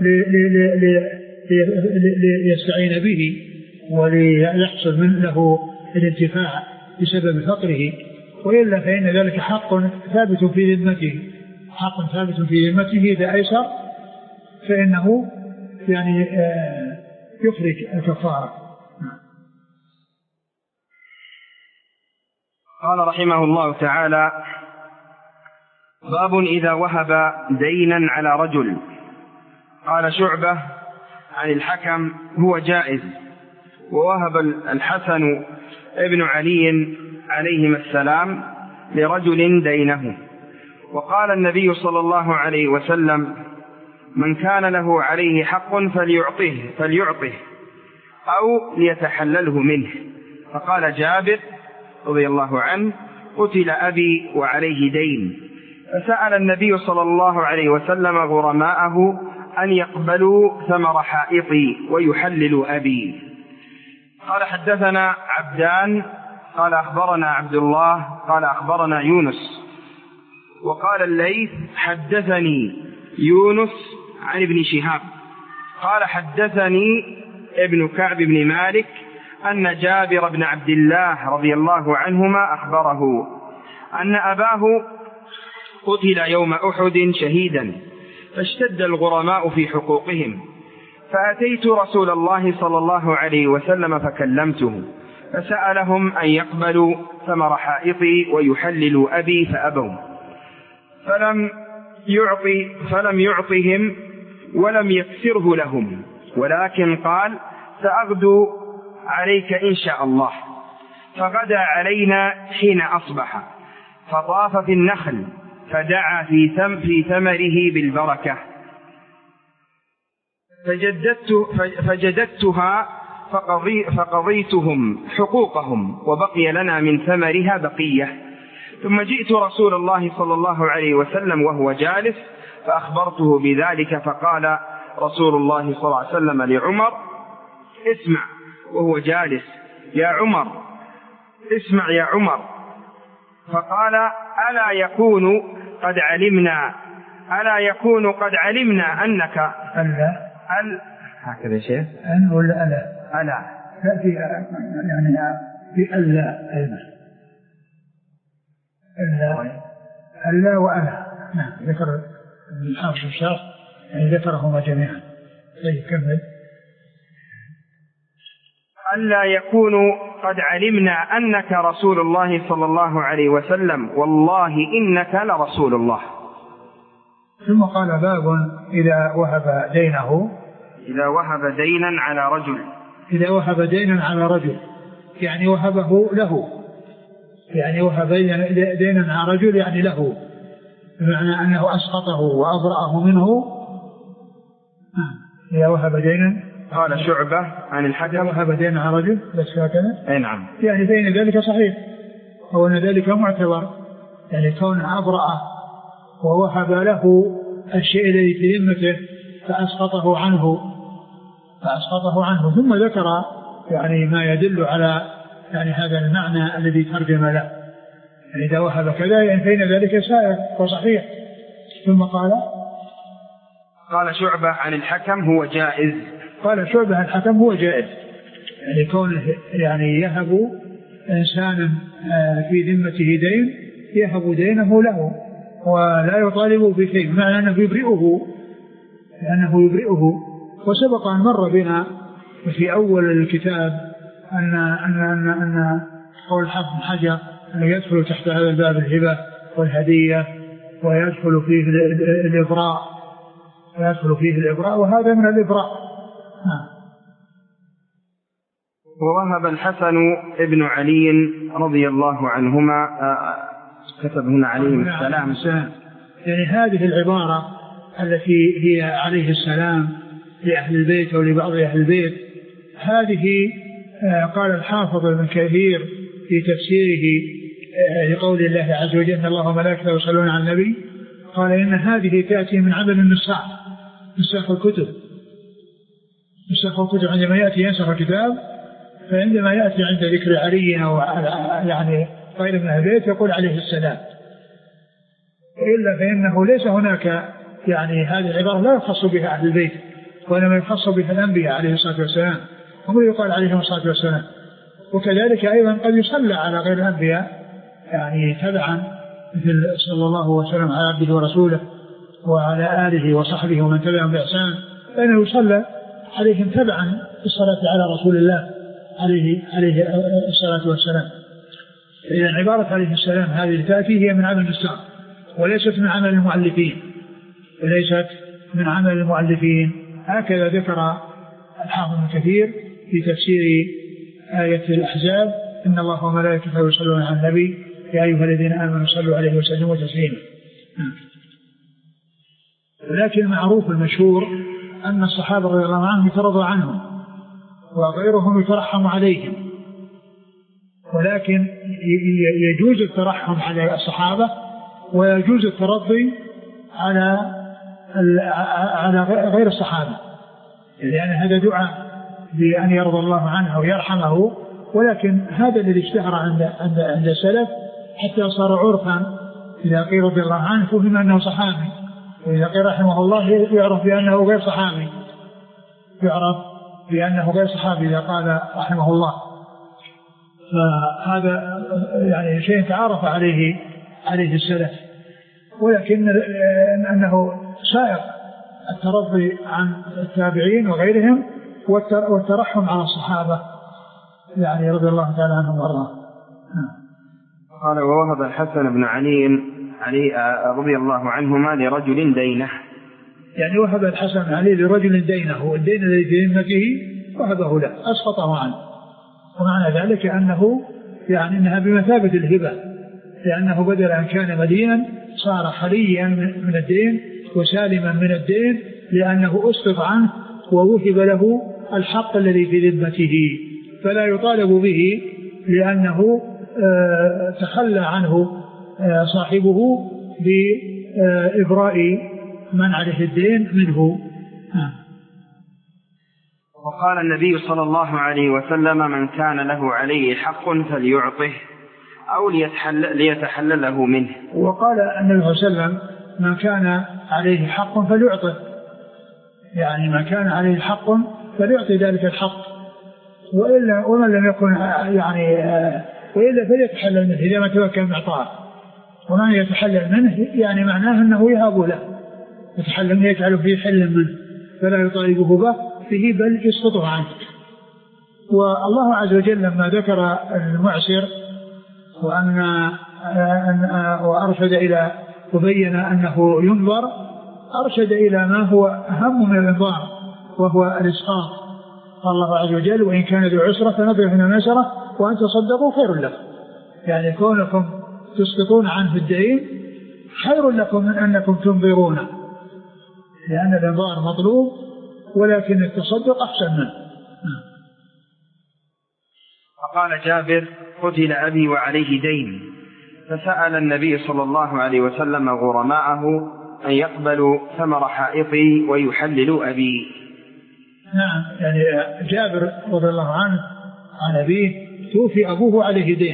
ليستعين به وليحصل منه الانتفاع بسبب فقره، وإلا فإن ذلك حق ثابت في ذمته، حق ثابت في ذمته إذا أيسر فإنه يعني يخرج الكفارة. قال رحمه الله تعالى باب إذا وهب دينا على رجل. قال شعبة عن الحكم هو جائز، ووهب الحسن ابن علي عليهما السلام لرجل دينه، وقال النبي صلى الله عليه وسلم من كان له عليه حق فليعطه فليعطه أو ليتحلله منه. فقال جابر رضي الله عنه قتل أبي وعليه دين، فسأل النبي صلى الله عليه وسلم غرماءه أن يقبلوا ثمر حائطي ويحللوا أبي. قال حدثنا عبدان قال أخبرنا عبد الله قال أخبرنا يونس، وقال الليث حدثني يونس عن ابن شهاب قال حدثني ابن كعب بن مالك أن جابر بن عبد الله رضي الله عنهما أخبره أن أباه قتل يوم أحد شهيدا، فاشتد الغرماء في حقوقهم، فأتيت رسول الله صلى الله عليه وسلم فكلمته، فسألهم أن يقبلوا ثمر حائطي ويحللوا أبي فأبوا، فلم يعطي فلم يعطهم ولم يكسره لهم، ولكن قال: سأغدو عليك إن شاء الله. فغدا علينا حين أصبح، فطاف في النخل، فدعا في ثم في ثمره بالبركة، فجددت فجددتها فقضي فقضيتهم حقوقهم، وبقي لنا من ثمرها بقية. ثم جئت رسول الله صلى الله عليه وسلم وهو جالس، فأخبرته بذلك، فقال رسول الله صلى الله عليه وسلم لعمر: اسمع، وهو جالس: يا عمر، اسمع يا عمر. فقال: ألا يكون قد علمنا ألا يكون قد علمنا أنك ألا ال هكذا شيء أن ولا ألا ألا تأتي يعني في ألا أيضا ألا ألا وألا. نعم، ذكر الحافظ الشاف يعني ذكرهما جميعا. طيب كمل. ألا يكون قد علمنا أنك رسول الله صلى الله عليه وسلم، والله إنك لرسول الله. ثم قال: باب إذا وهب دينه إذا وهب دينا على رجل إذا وهب دينا على رجل يعني وهبه له، يعني وهب دينا على رجل يعني له، بمعنى أنه أسقطه وأبرأه منه. إذا وهب دينا. قال شعبة عن الحكم: وهب دينا على رجل، بس هكذا. أي نعم. يعني فإن ذلك صحيح، أو أن ذلك معتبر، يعني كون أبرأه ووهب له الشيء الذي في ذمته فأسقطه عنه فأسقطه عنه ثم ذكر يعني ما يدل على يعني هذا المعنى الذي ترجم له. يعني إذا وهب كذا يعني فإن ذلك سائر وصحيح. ثم قال قال شعبة عن الحكم: هو جائز. قال شعبة عن الحكم: هو جائز، يعني كونه يعني يهب إنسانا في ذمته دين، يهب دينه له ولا يطالبه بشيء، معنى أنه يبرئه لأنه يبرئه. وسبق أن مر بنا في أول الكتاب أن أن أن أن قول الحافظ بن حجر أنه يدخل تحت هذا الباب الهبة والهدية، ويدخل فيه الإبراء ويدخل فيه الإبراء وهذا من الإبراء. ووهب الحسن ابن علي رضي الله عنهما، كتب هنا عليه السلام، يعني هذه العبارة التي هي عليه السلام لأهل البيت أو لبعض أهل البيت، هذه قال الحافظ ابن كثير في تفسيره لقول الله عز وجل: إن الله وملائكته يصلون على النبي، قال إن هذه تأتي من عمل النساخ، نسخ الكتب. نسخ الكتب عندما يأتي ينسخ الكتاب، فعندما يأتي عند ذكر علي أو يعني غير من أهل البيت يقول عليه السلام، إلا فإنه ليس هناك يعني هذه العبارة لا يخص بها أهل البيت، وإنما يخص بها الأنبياء عليه الصلاة والسلام، هم يقال عليهم الصلاة والسلام. وكذلك أيضا قد يصلى على غير الأنبياء يعني تبعا، مثل صلى الله وسلم على عبده ورسوله وعلى آله وصحبه ومن تبعهم بإحسان، فإنه يصلى عليهم تبعا في الصلاة على رسول الله عليه عليه الصلاة والسلام. إذا عبارة عليه السلام هذه تأتي هي من عمل النساء وليست من عمل المؤلفين وليست من عمل المؤلفين. هكذا ذكر الحافظ ابن كثير في تفسير آية الأحزاب: إن الله وملائكته يصلون على النبي يا أيها الذين آمنوا صلوا عليه وسلموا تسليما. ولكن معروف المشهور أن الصحابة رضي الله عنهم يترضى عنهم وغيرهم يترحم عليهم، ولكن يجوز الترحم على الصحابة ويجوز الترضي على على غير الصحابة، لأن هذا دعاء بأن يرضى الله عنه ويرحمه. ولكن هذا الذي اشتهر عند عند عند السلف حتى صار عرفا، إذا قيل رضي الله عنه فهم أنه صحابي، وإذا قيل رحمه الله يعرف بأنه غير صحابي، يعرف بأنه غير صحابي إذا قال رحمه الله. فهذا يعني شيء تعارف عليه عليه السلف، ولكن أنه سائق الترضي عن التابعين وغيرهم والترحم على الصحابة يعني رضي الله تعالى عنهم وارضاهم. قال ووهب الحسن بن علي علي رضي الله عنهما لرجل دينه، يعني وهب الحسن بن علي لرجل دينه، والدين الذي في ذمته وهبه له أسقطه عنه، ومعنى ذلك أنه يعني أنها بمثابة الهبة، لأنه بدل أن كان مدينا صار خليا من الدين وسالما من الدين، لأنه أسقط عنه ووهب له الحق الذي في ذمته، فلا يطالب به لأنه تخلى عنه صاحبه بإبراء من عليه الدين منه. وقال النبي صلى الله عليه وسلم من كان له عليه حق فليعطه أو ليتحلل ليتحلله منه. وقال النبي صلى الله عليه وسلم من كان عليه حق فليعطه، يعني من كان عليه حق فليعطي ذلك الحق، وإلا ومن لم يكن يعني وإلا فليتحلل منه إذا ما توكل معطاه، ومن يتحلل منه يعني معناه أنه يهاب له، يتحلل منه يجعل فيه حل منه فلا يطالبه به بل يسقطه عنه. والله عز وجل لما ذكر المعسر وأن وأرشد إلى وبين أنه ينظر، أرشد إلى ما هو أهم من الإنظار وهو الإسقاط. قال الله عز وجل وإن كان ذو عسرة فنظرة إلى ميسرة وأن تصدقوا خير لكم، يعني كونكم تسقطون عنه الدين خير لكم من أنكم تنظرون، لأن الإنظار مطلوب ولكن التصدق أحسن منه. فقال جابر قتل أبي وعليه دين، فسأل النبي صلى الله عليه وسلم غرماءه أن يقبلوا ثمر حائطي ويحللوا أبي. نعم، يعني جابر رضي الله عنه عن أبيه توفي أبوه عليه دين،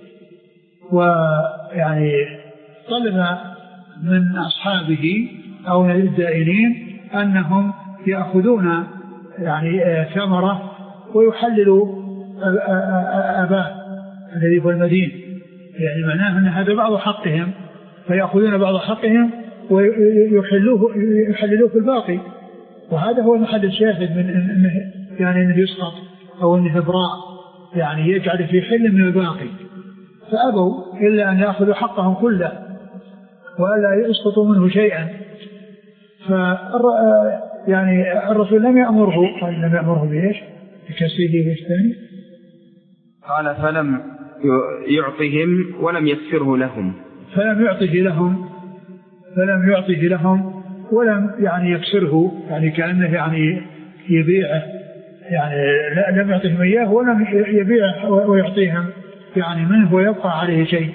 ويعني طلب من أصحابه أو من الدائنين أنهم يأخذون يعني ثمرة ويحللوا أباه الذي هو المدين، يعني معناه أن هذا بعض حقهم، فيأخذون بعض حقهم ويحلوه يحللوه في الباقي، وهذا هو محل الشاهد من إنه يعني أنه يسقط أو أنه إبراء، يعني يجعل في حل من الباقي، فأبوا إلا أن يأخذوا حقهم كله وألا يسقطوا منه شيئا. ف يعني الرسول لم يأمره، قال لم يأمره بإيش؟ بكسره وإيش ثاني؟ قال فلم يعطهم ولم يسره لهم، فلم يعطه لهم فلم يعطه لهم ولم يعني يكسره، يعني كأنه يعني يبيعه، يعني لا لم يعطهم إياه ولم يبيعه ويعطيهم يعني منه ويبقى عليه شيء.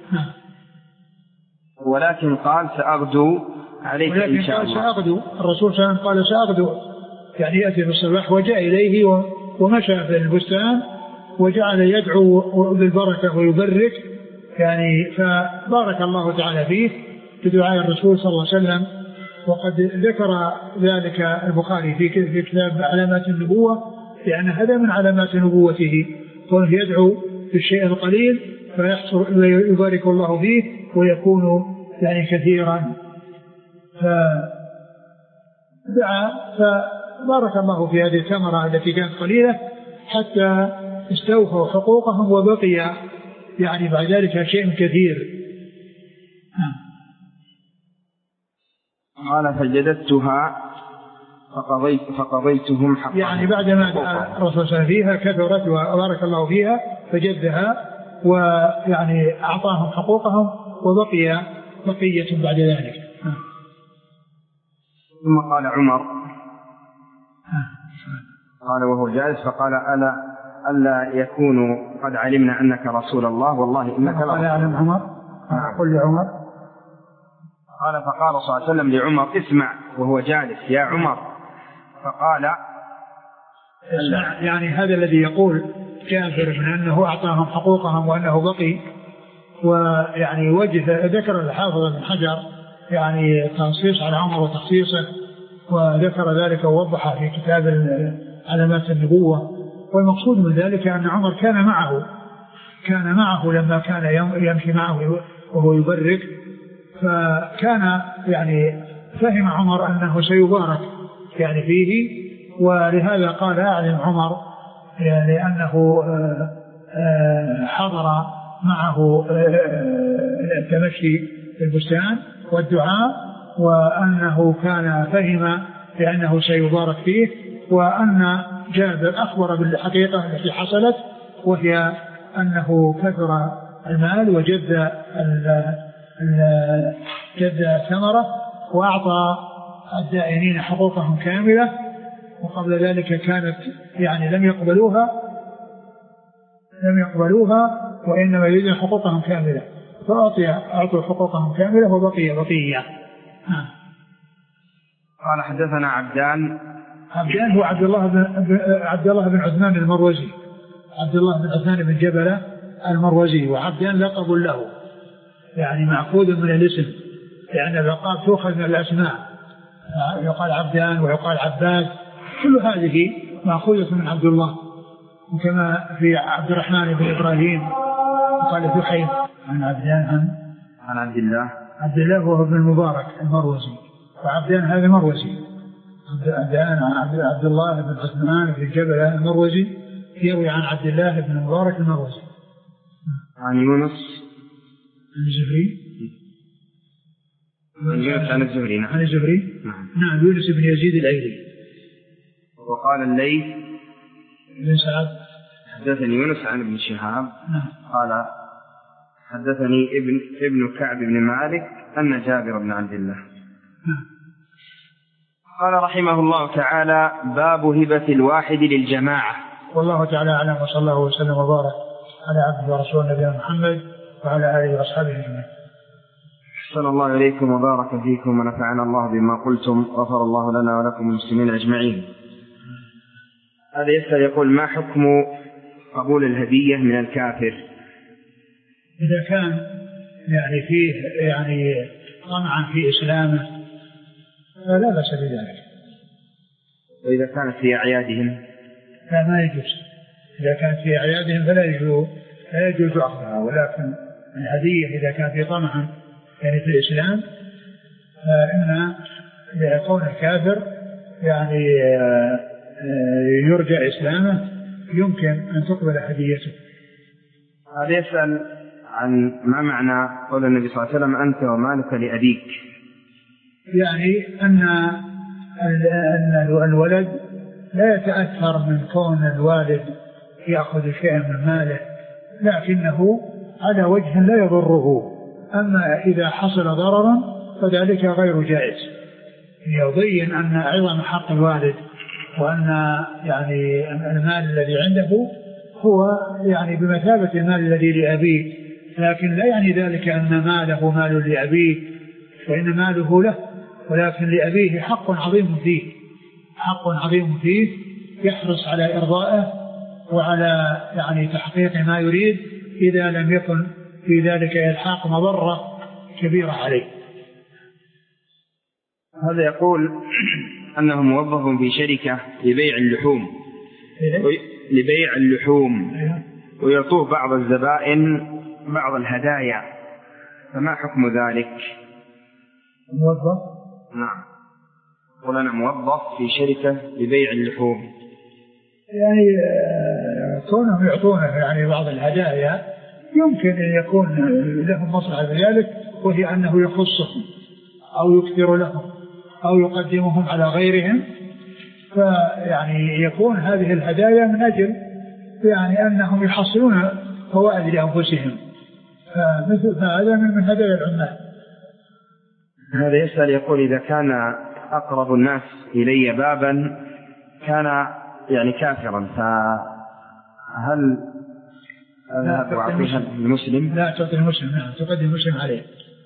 ولكن قال سأغدو عليك إن شاء الله. سأغدو، الرسول صلى الله عليه وسلم قال سأغدو، يعني يأتي في الصباح، وجاء إليه ومشى في البستان وجعل يدعو بالبركة ويبرك، يعني فبارك الله تعالى فيه بدعاء الرسول صلى الله عليه وسلم. وقد ذكر ذلك البخاري في كتاب علامات النبوة، لأن هذا من علامات نبوته، كونه يدعو في الشيء القليل فيحصل يبارك الله فيه ويكون يعني كثيرا. فدعا فبارك الله في هذه الثمرة التي كانت قليلة حتى استوفوا حقوقهم وبقي يعني بعد ذلك شيء كثير. قال فجددتها فقضيت فقضيتهم حقا، يعني بعدما دعا الرسول صلى الله عليه وسلم فيها كثرت وبارك الله فيها فجدها ويعني أعطاهم حقوقهم وبقي بقية بعد ذلك. ثم قال عمر قال وهو جالس فقال ألا ألا يكونوا قد علمنا أنك رسول الله والله إنك قال يعلم عمر قل لعمر قال فقال صلى الله عليه وسلم لعمر اسمع وهو جالس يا عمر، فقال اسمع، يعني هذا الذي يقول كافر من أنه أعطاهم حقوقهم وأنه بقي. ويعني وجه ذكر الحافظ بن حجر يعني تنصيص على عمر وتخصيصه، وذكر ذلك ووضح في كتاب علامات النبوة. والمقصود من ذلك أن عمر كان معه كان معه لما كان يمشي معه وهو يبرك. فكان يعني فهم عمر أنه سيبارك يعني فيه، ولهذا قال أعلم عمر يعني أنه حضر معه التمشي في البستان والدعاء، وأنه كان فهم بأنه سيبارك فيه، وأن جابر أخبر بالحقيقة التي حصلت، وهي أنه كثر المال وجد جد الثمرة وأعطى الدائنين حقوقهم كاملة، وقبل ذلك كانت يعني لم يقبلوها لم يقبلوها وإنما يريدون حقوقهم كاملة، فأعطي أعطوا حقوقهم كاملة وبقي بقية. قال حدثنا عبدان. عبدان هو عبد الله بن عبد الله بن عثمان المروزي، عبد الله بن عثمان بن جبلة المروزي، وعبدان لقب له يعني مأخوذ من الاسم، لأن الألقاب تؤخذ من الأسماء، يقال عبدان ويقال عباد، كل هذه مأخوذة من عبد الله. وكما في عبد الرحمن بن إبراهيم قال دحيم عن عبدان عن عن عبد الله عبد الله وهو ابن المبارك المروزي، وعبدان هذا مروزي. عبدان عبد الله بن عثمان بن جبلة المروزي يروي عن عبد الله بن المبارك المروزي. عن يونس الزهري عن يونس عن الزهري عن الزهري نعم نعم يونس بن يزيد الأيلي. وقال الليث بن سعد حدثني يونس عن ابن شهاب نعم قال حدثني ابن ابن كعب بن مالك أن جابر بن عبد الله نعم. قال رحمه الله تعالى: باب هبة الواحد للجماعة. والله تعالى أعلم، وصلى الله وسلم وبارك على عبده ورسوله نبينا محمد وعلى آله وأصحابه أجمعين. صلى الله عليكم وبارك فيكم ونفعنا الله بما قلتم، غفر الله لنا ولكم المسلمين أجمعين. هذا يسأل يقول: ما حكم قبول الهدية من الكافر؟ إذا كان يعني فيه يعني طمعا في إسلامه فلا بأس بذلك. وإذا كانت في أعيادهم لا ما يجوز. إذا كانت في أعيادهم فلا يجوز لا يجوز أخذها، ولكن الهدية إذا كان في طمعا يعني في الإسلام فإن يكون الكافر يعني يرجى إسلامه يمكن أن تقبل هديته. هذا يسأل عن ما معنى قول النبي صلى الله عليه وسلم: أنت ومالك لأبيك. يعني أن أن الولد لا يتأثر من كون الوالد يأخذ شيئا من ماله، لكنه على وجه لا يضره. أما إذا حصل ضررا فذلك غير جائز. يبين أن عظم حق الوالد، وأن يعني المال الذي عنده هو يعني بمثابة المال الذي لأبيه، لكن لا يعني ذلك أن ماله مال لأبيه، فإن ماله له، ولكن لأبيه حق عظيم فيه حق عظيم فيه يحرص على إرضائه وعلى يعني تحقيق ما يريد إذا لم يكن في ذلك إلحاق مضرة كبيرة عليه. هذا يقول أنه موظف في شركة لبيع اللحوم لبيع اللحوم ويعطوه بعض الزبائن بعض الهدايا، فما حكم ذلك؟ موظف؟ نعم، يقول أنا موظف في شركة لبيع اللحوم، يعني كونهم يعطونه يعني بعض الهدايا يمكن أن يكون لهم مصلحة بذلك، وهي أنه يخصهم أو يكثر لهم أو يقدمهم على غيرهم، فيعني يكون هذه الهدايا من أجل يعني أنهم يحصلون فوائد لأنفسهم، فمثل هذا من هدايا العمال. هذا يسأل يقول: إذا كان أقرب الناس إلي بابا كان يعني كافرا، فهل أعطيها المسلم؟ لا تعطي المسلم، نعم تقدم المسلم عليه.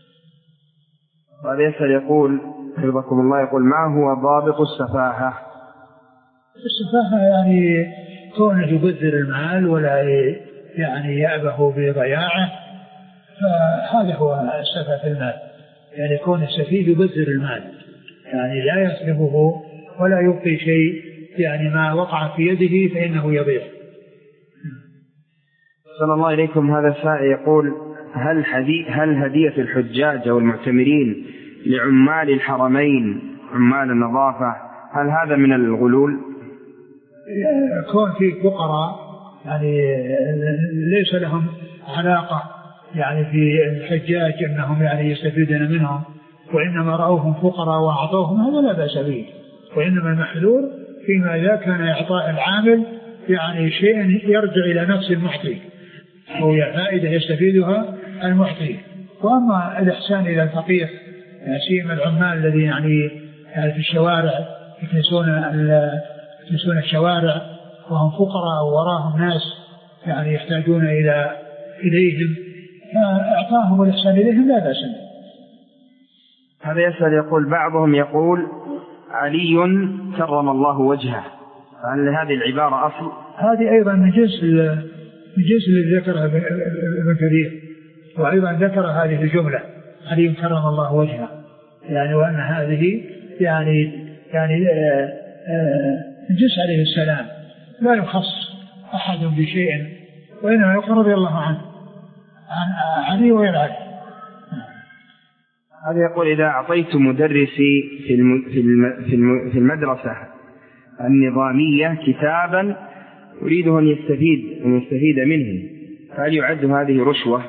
هذا يسأل يقول: حفظكم الله، يقول: ما هو ضابط السفاهة؟ السفاهة يعني كونه يبذر المال ولا يعني يأبه بضياعه، فهذا هو السفه المال، يعني كون السفيه يبذر المال يعني لا يسلبه ولا يبقي شيء، يعني ما وقع في يده فإنه يضيع. صلى الله عليكم. هذا السائل يقول: هل, هدي هل هدية الحجاج أو المعتمرين لعمال الحرمين عمال النظافة هل هذا من الغلول؟ كون في فقراء يعني ليس لهم علاقة يعني في الحجاج أنهم يعني يستفيدون منهم، وإنما رأوهم فقراء وأعطوهم، هذا لا بأس به. وإنما المحذور فيما إذا كان إعطاء العامل يعني شيء يرجع إلى نفس المعطي أو فائدة يستفيدها المعطي. وأما الإحسان إلى الفقير سيما العمال الذين يعني في الشوارع يكنسون يكنسون الشوارع وهم فقراء ووراهم ناس يعني يحتاجون إلى إليهم، فإعطاهم والإحسان إليهم لا بأس به. هذا يسأل يقول بعضهم يقول علي كرم الله وجهه، فهل هذه العبارة أصل؟ هذه أيضا من جنس من جنس اللي ذكرها ابن كثير، وأيضا ذكر هذه الجملة علي كرم الله وجهه، يعني وأن هذه يعني يعني من جنس عليه السلام لا يخص أحد بشيء، وإنما يقول رضي الله عنه عن علي ويلعب. هذا يقول إذا أعطيت مدرسي في في المدرسة النظامية كتابا أريده أن يستفيد أن يستفيد منه، فهل يعد هذه رشوة؟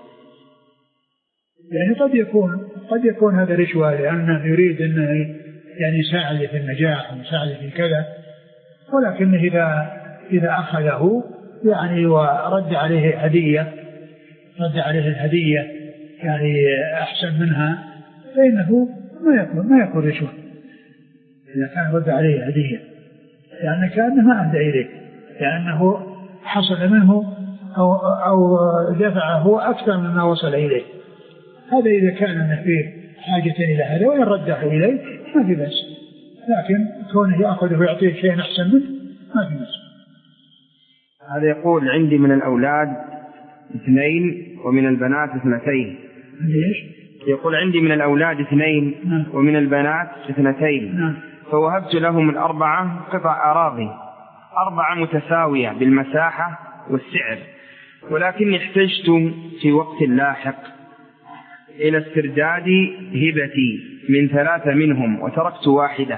يعني قد يكون قد يكون هذا رشوة لأنه يريد أن يعني يساعد في النجاح ويساعد في كذا، ولكن إذا إذا أخذه يعني ورد عليه هدية رد عليه الهدية يعني أحسن منها فإنه ما يكون ما يكون رشوة إذا كان رد عليه هدية، لأن كأنه ما أهدى إليه، لأنه حصل منه أو أو دفعه أكثر مما وصل إليه. هذا إذا كان فيه حاجة إلى هذا وإن رده إليه ما في بأس، لكن كونه يأخذ ويعطيه شيء أحسن منه ما في بأس. هذا يقول عندي من الأولاد اثنين ومن البنات اثنتين. ليش؟ يقول عندي من الأولاد اثنين نعم. ومن البنات اثنتين. نعم. فوهبت لهم الأربعة قطع أراضي أربعة متساوية بالمساحة والسعر، ولكني احتجت في وقت لاحق إلى استرداد هبتي من ثلاثة منهم وتركت واحدة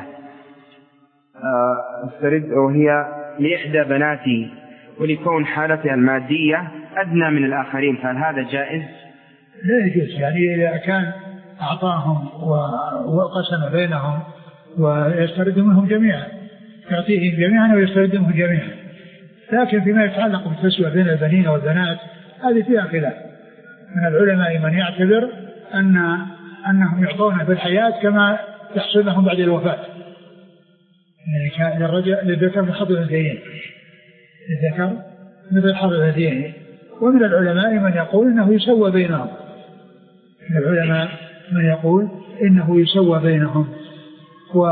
استرد وهي لإحدى بناتي، ولكون حالتها المادية أدنى من الآخرين، فهل هذا جائز؟ لا يجوز، يعني إذا كان أعطاهم وقسم بينهم ويسترد منهم جميعا يعطيهم جميعا ويسترد منهم جميعا، لكن فيما يتعلق بالتسوية بين البنين والبنات هذه فيها خلاف من العلماء، من يعتبر أن أنهم يعطون في الحياة كما يحصل لهم بعد الوفاة، يعني كان للرجل للذكر من حظ الأنثيين الذكر مثل حظ الأنثيين. ومن العلماء من يقول إنه يسوى بينهم، من العلماء من يقول إنه يسوى بينهم، و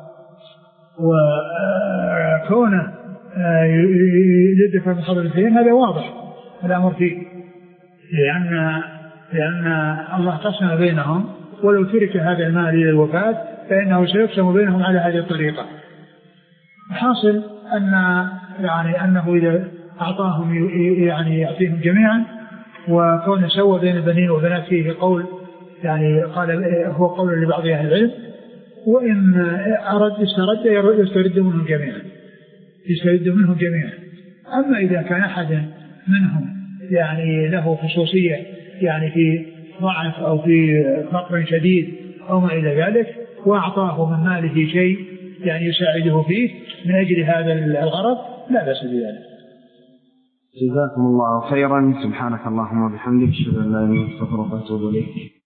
وكونه للذكر من حظ الأنثيين هذا واضح الأمر فيه، لأن لأن الله قسم بينهم، ولو ترك هذا المال إلى الوفاة فإنه سيقسم بينهم على هذه الطريقة. حاصل أن يعني أنه إذا أعطاهم يعني يعطيهم جميعا، وكون سوى بين البنين والبنات فيه قول يعني قال هو قول لبعض أهل العلم، وإن أرد استرد يسترد منهم جميعا يسترد منهم جميعا. أما إذا كان أحد منهم يعني له خصوصية يعني في ضعف أو في فقر شديد أو ما إلى ذلك، وأعطاه من ماله شيء يعني يساعده فيه من أجل هذا الغرض لا بأس بذلك. جزاكم الله خيرا. سبحانك اللهم وبحمدك، أشهد أن لا إله إلا أنت أستغفرك وأتوب إليك.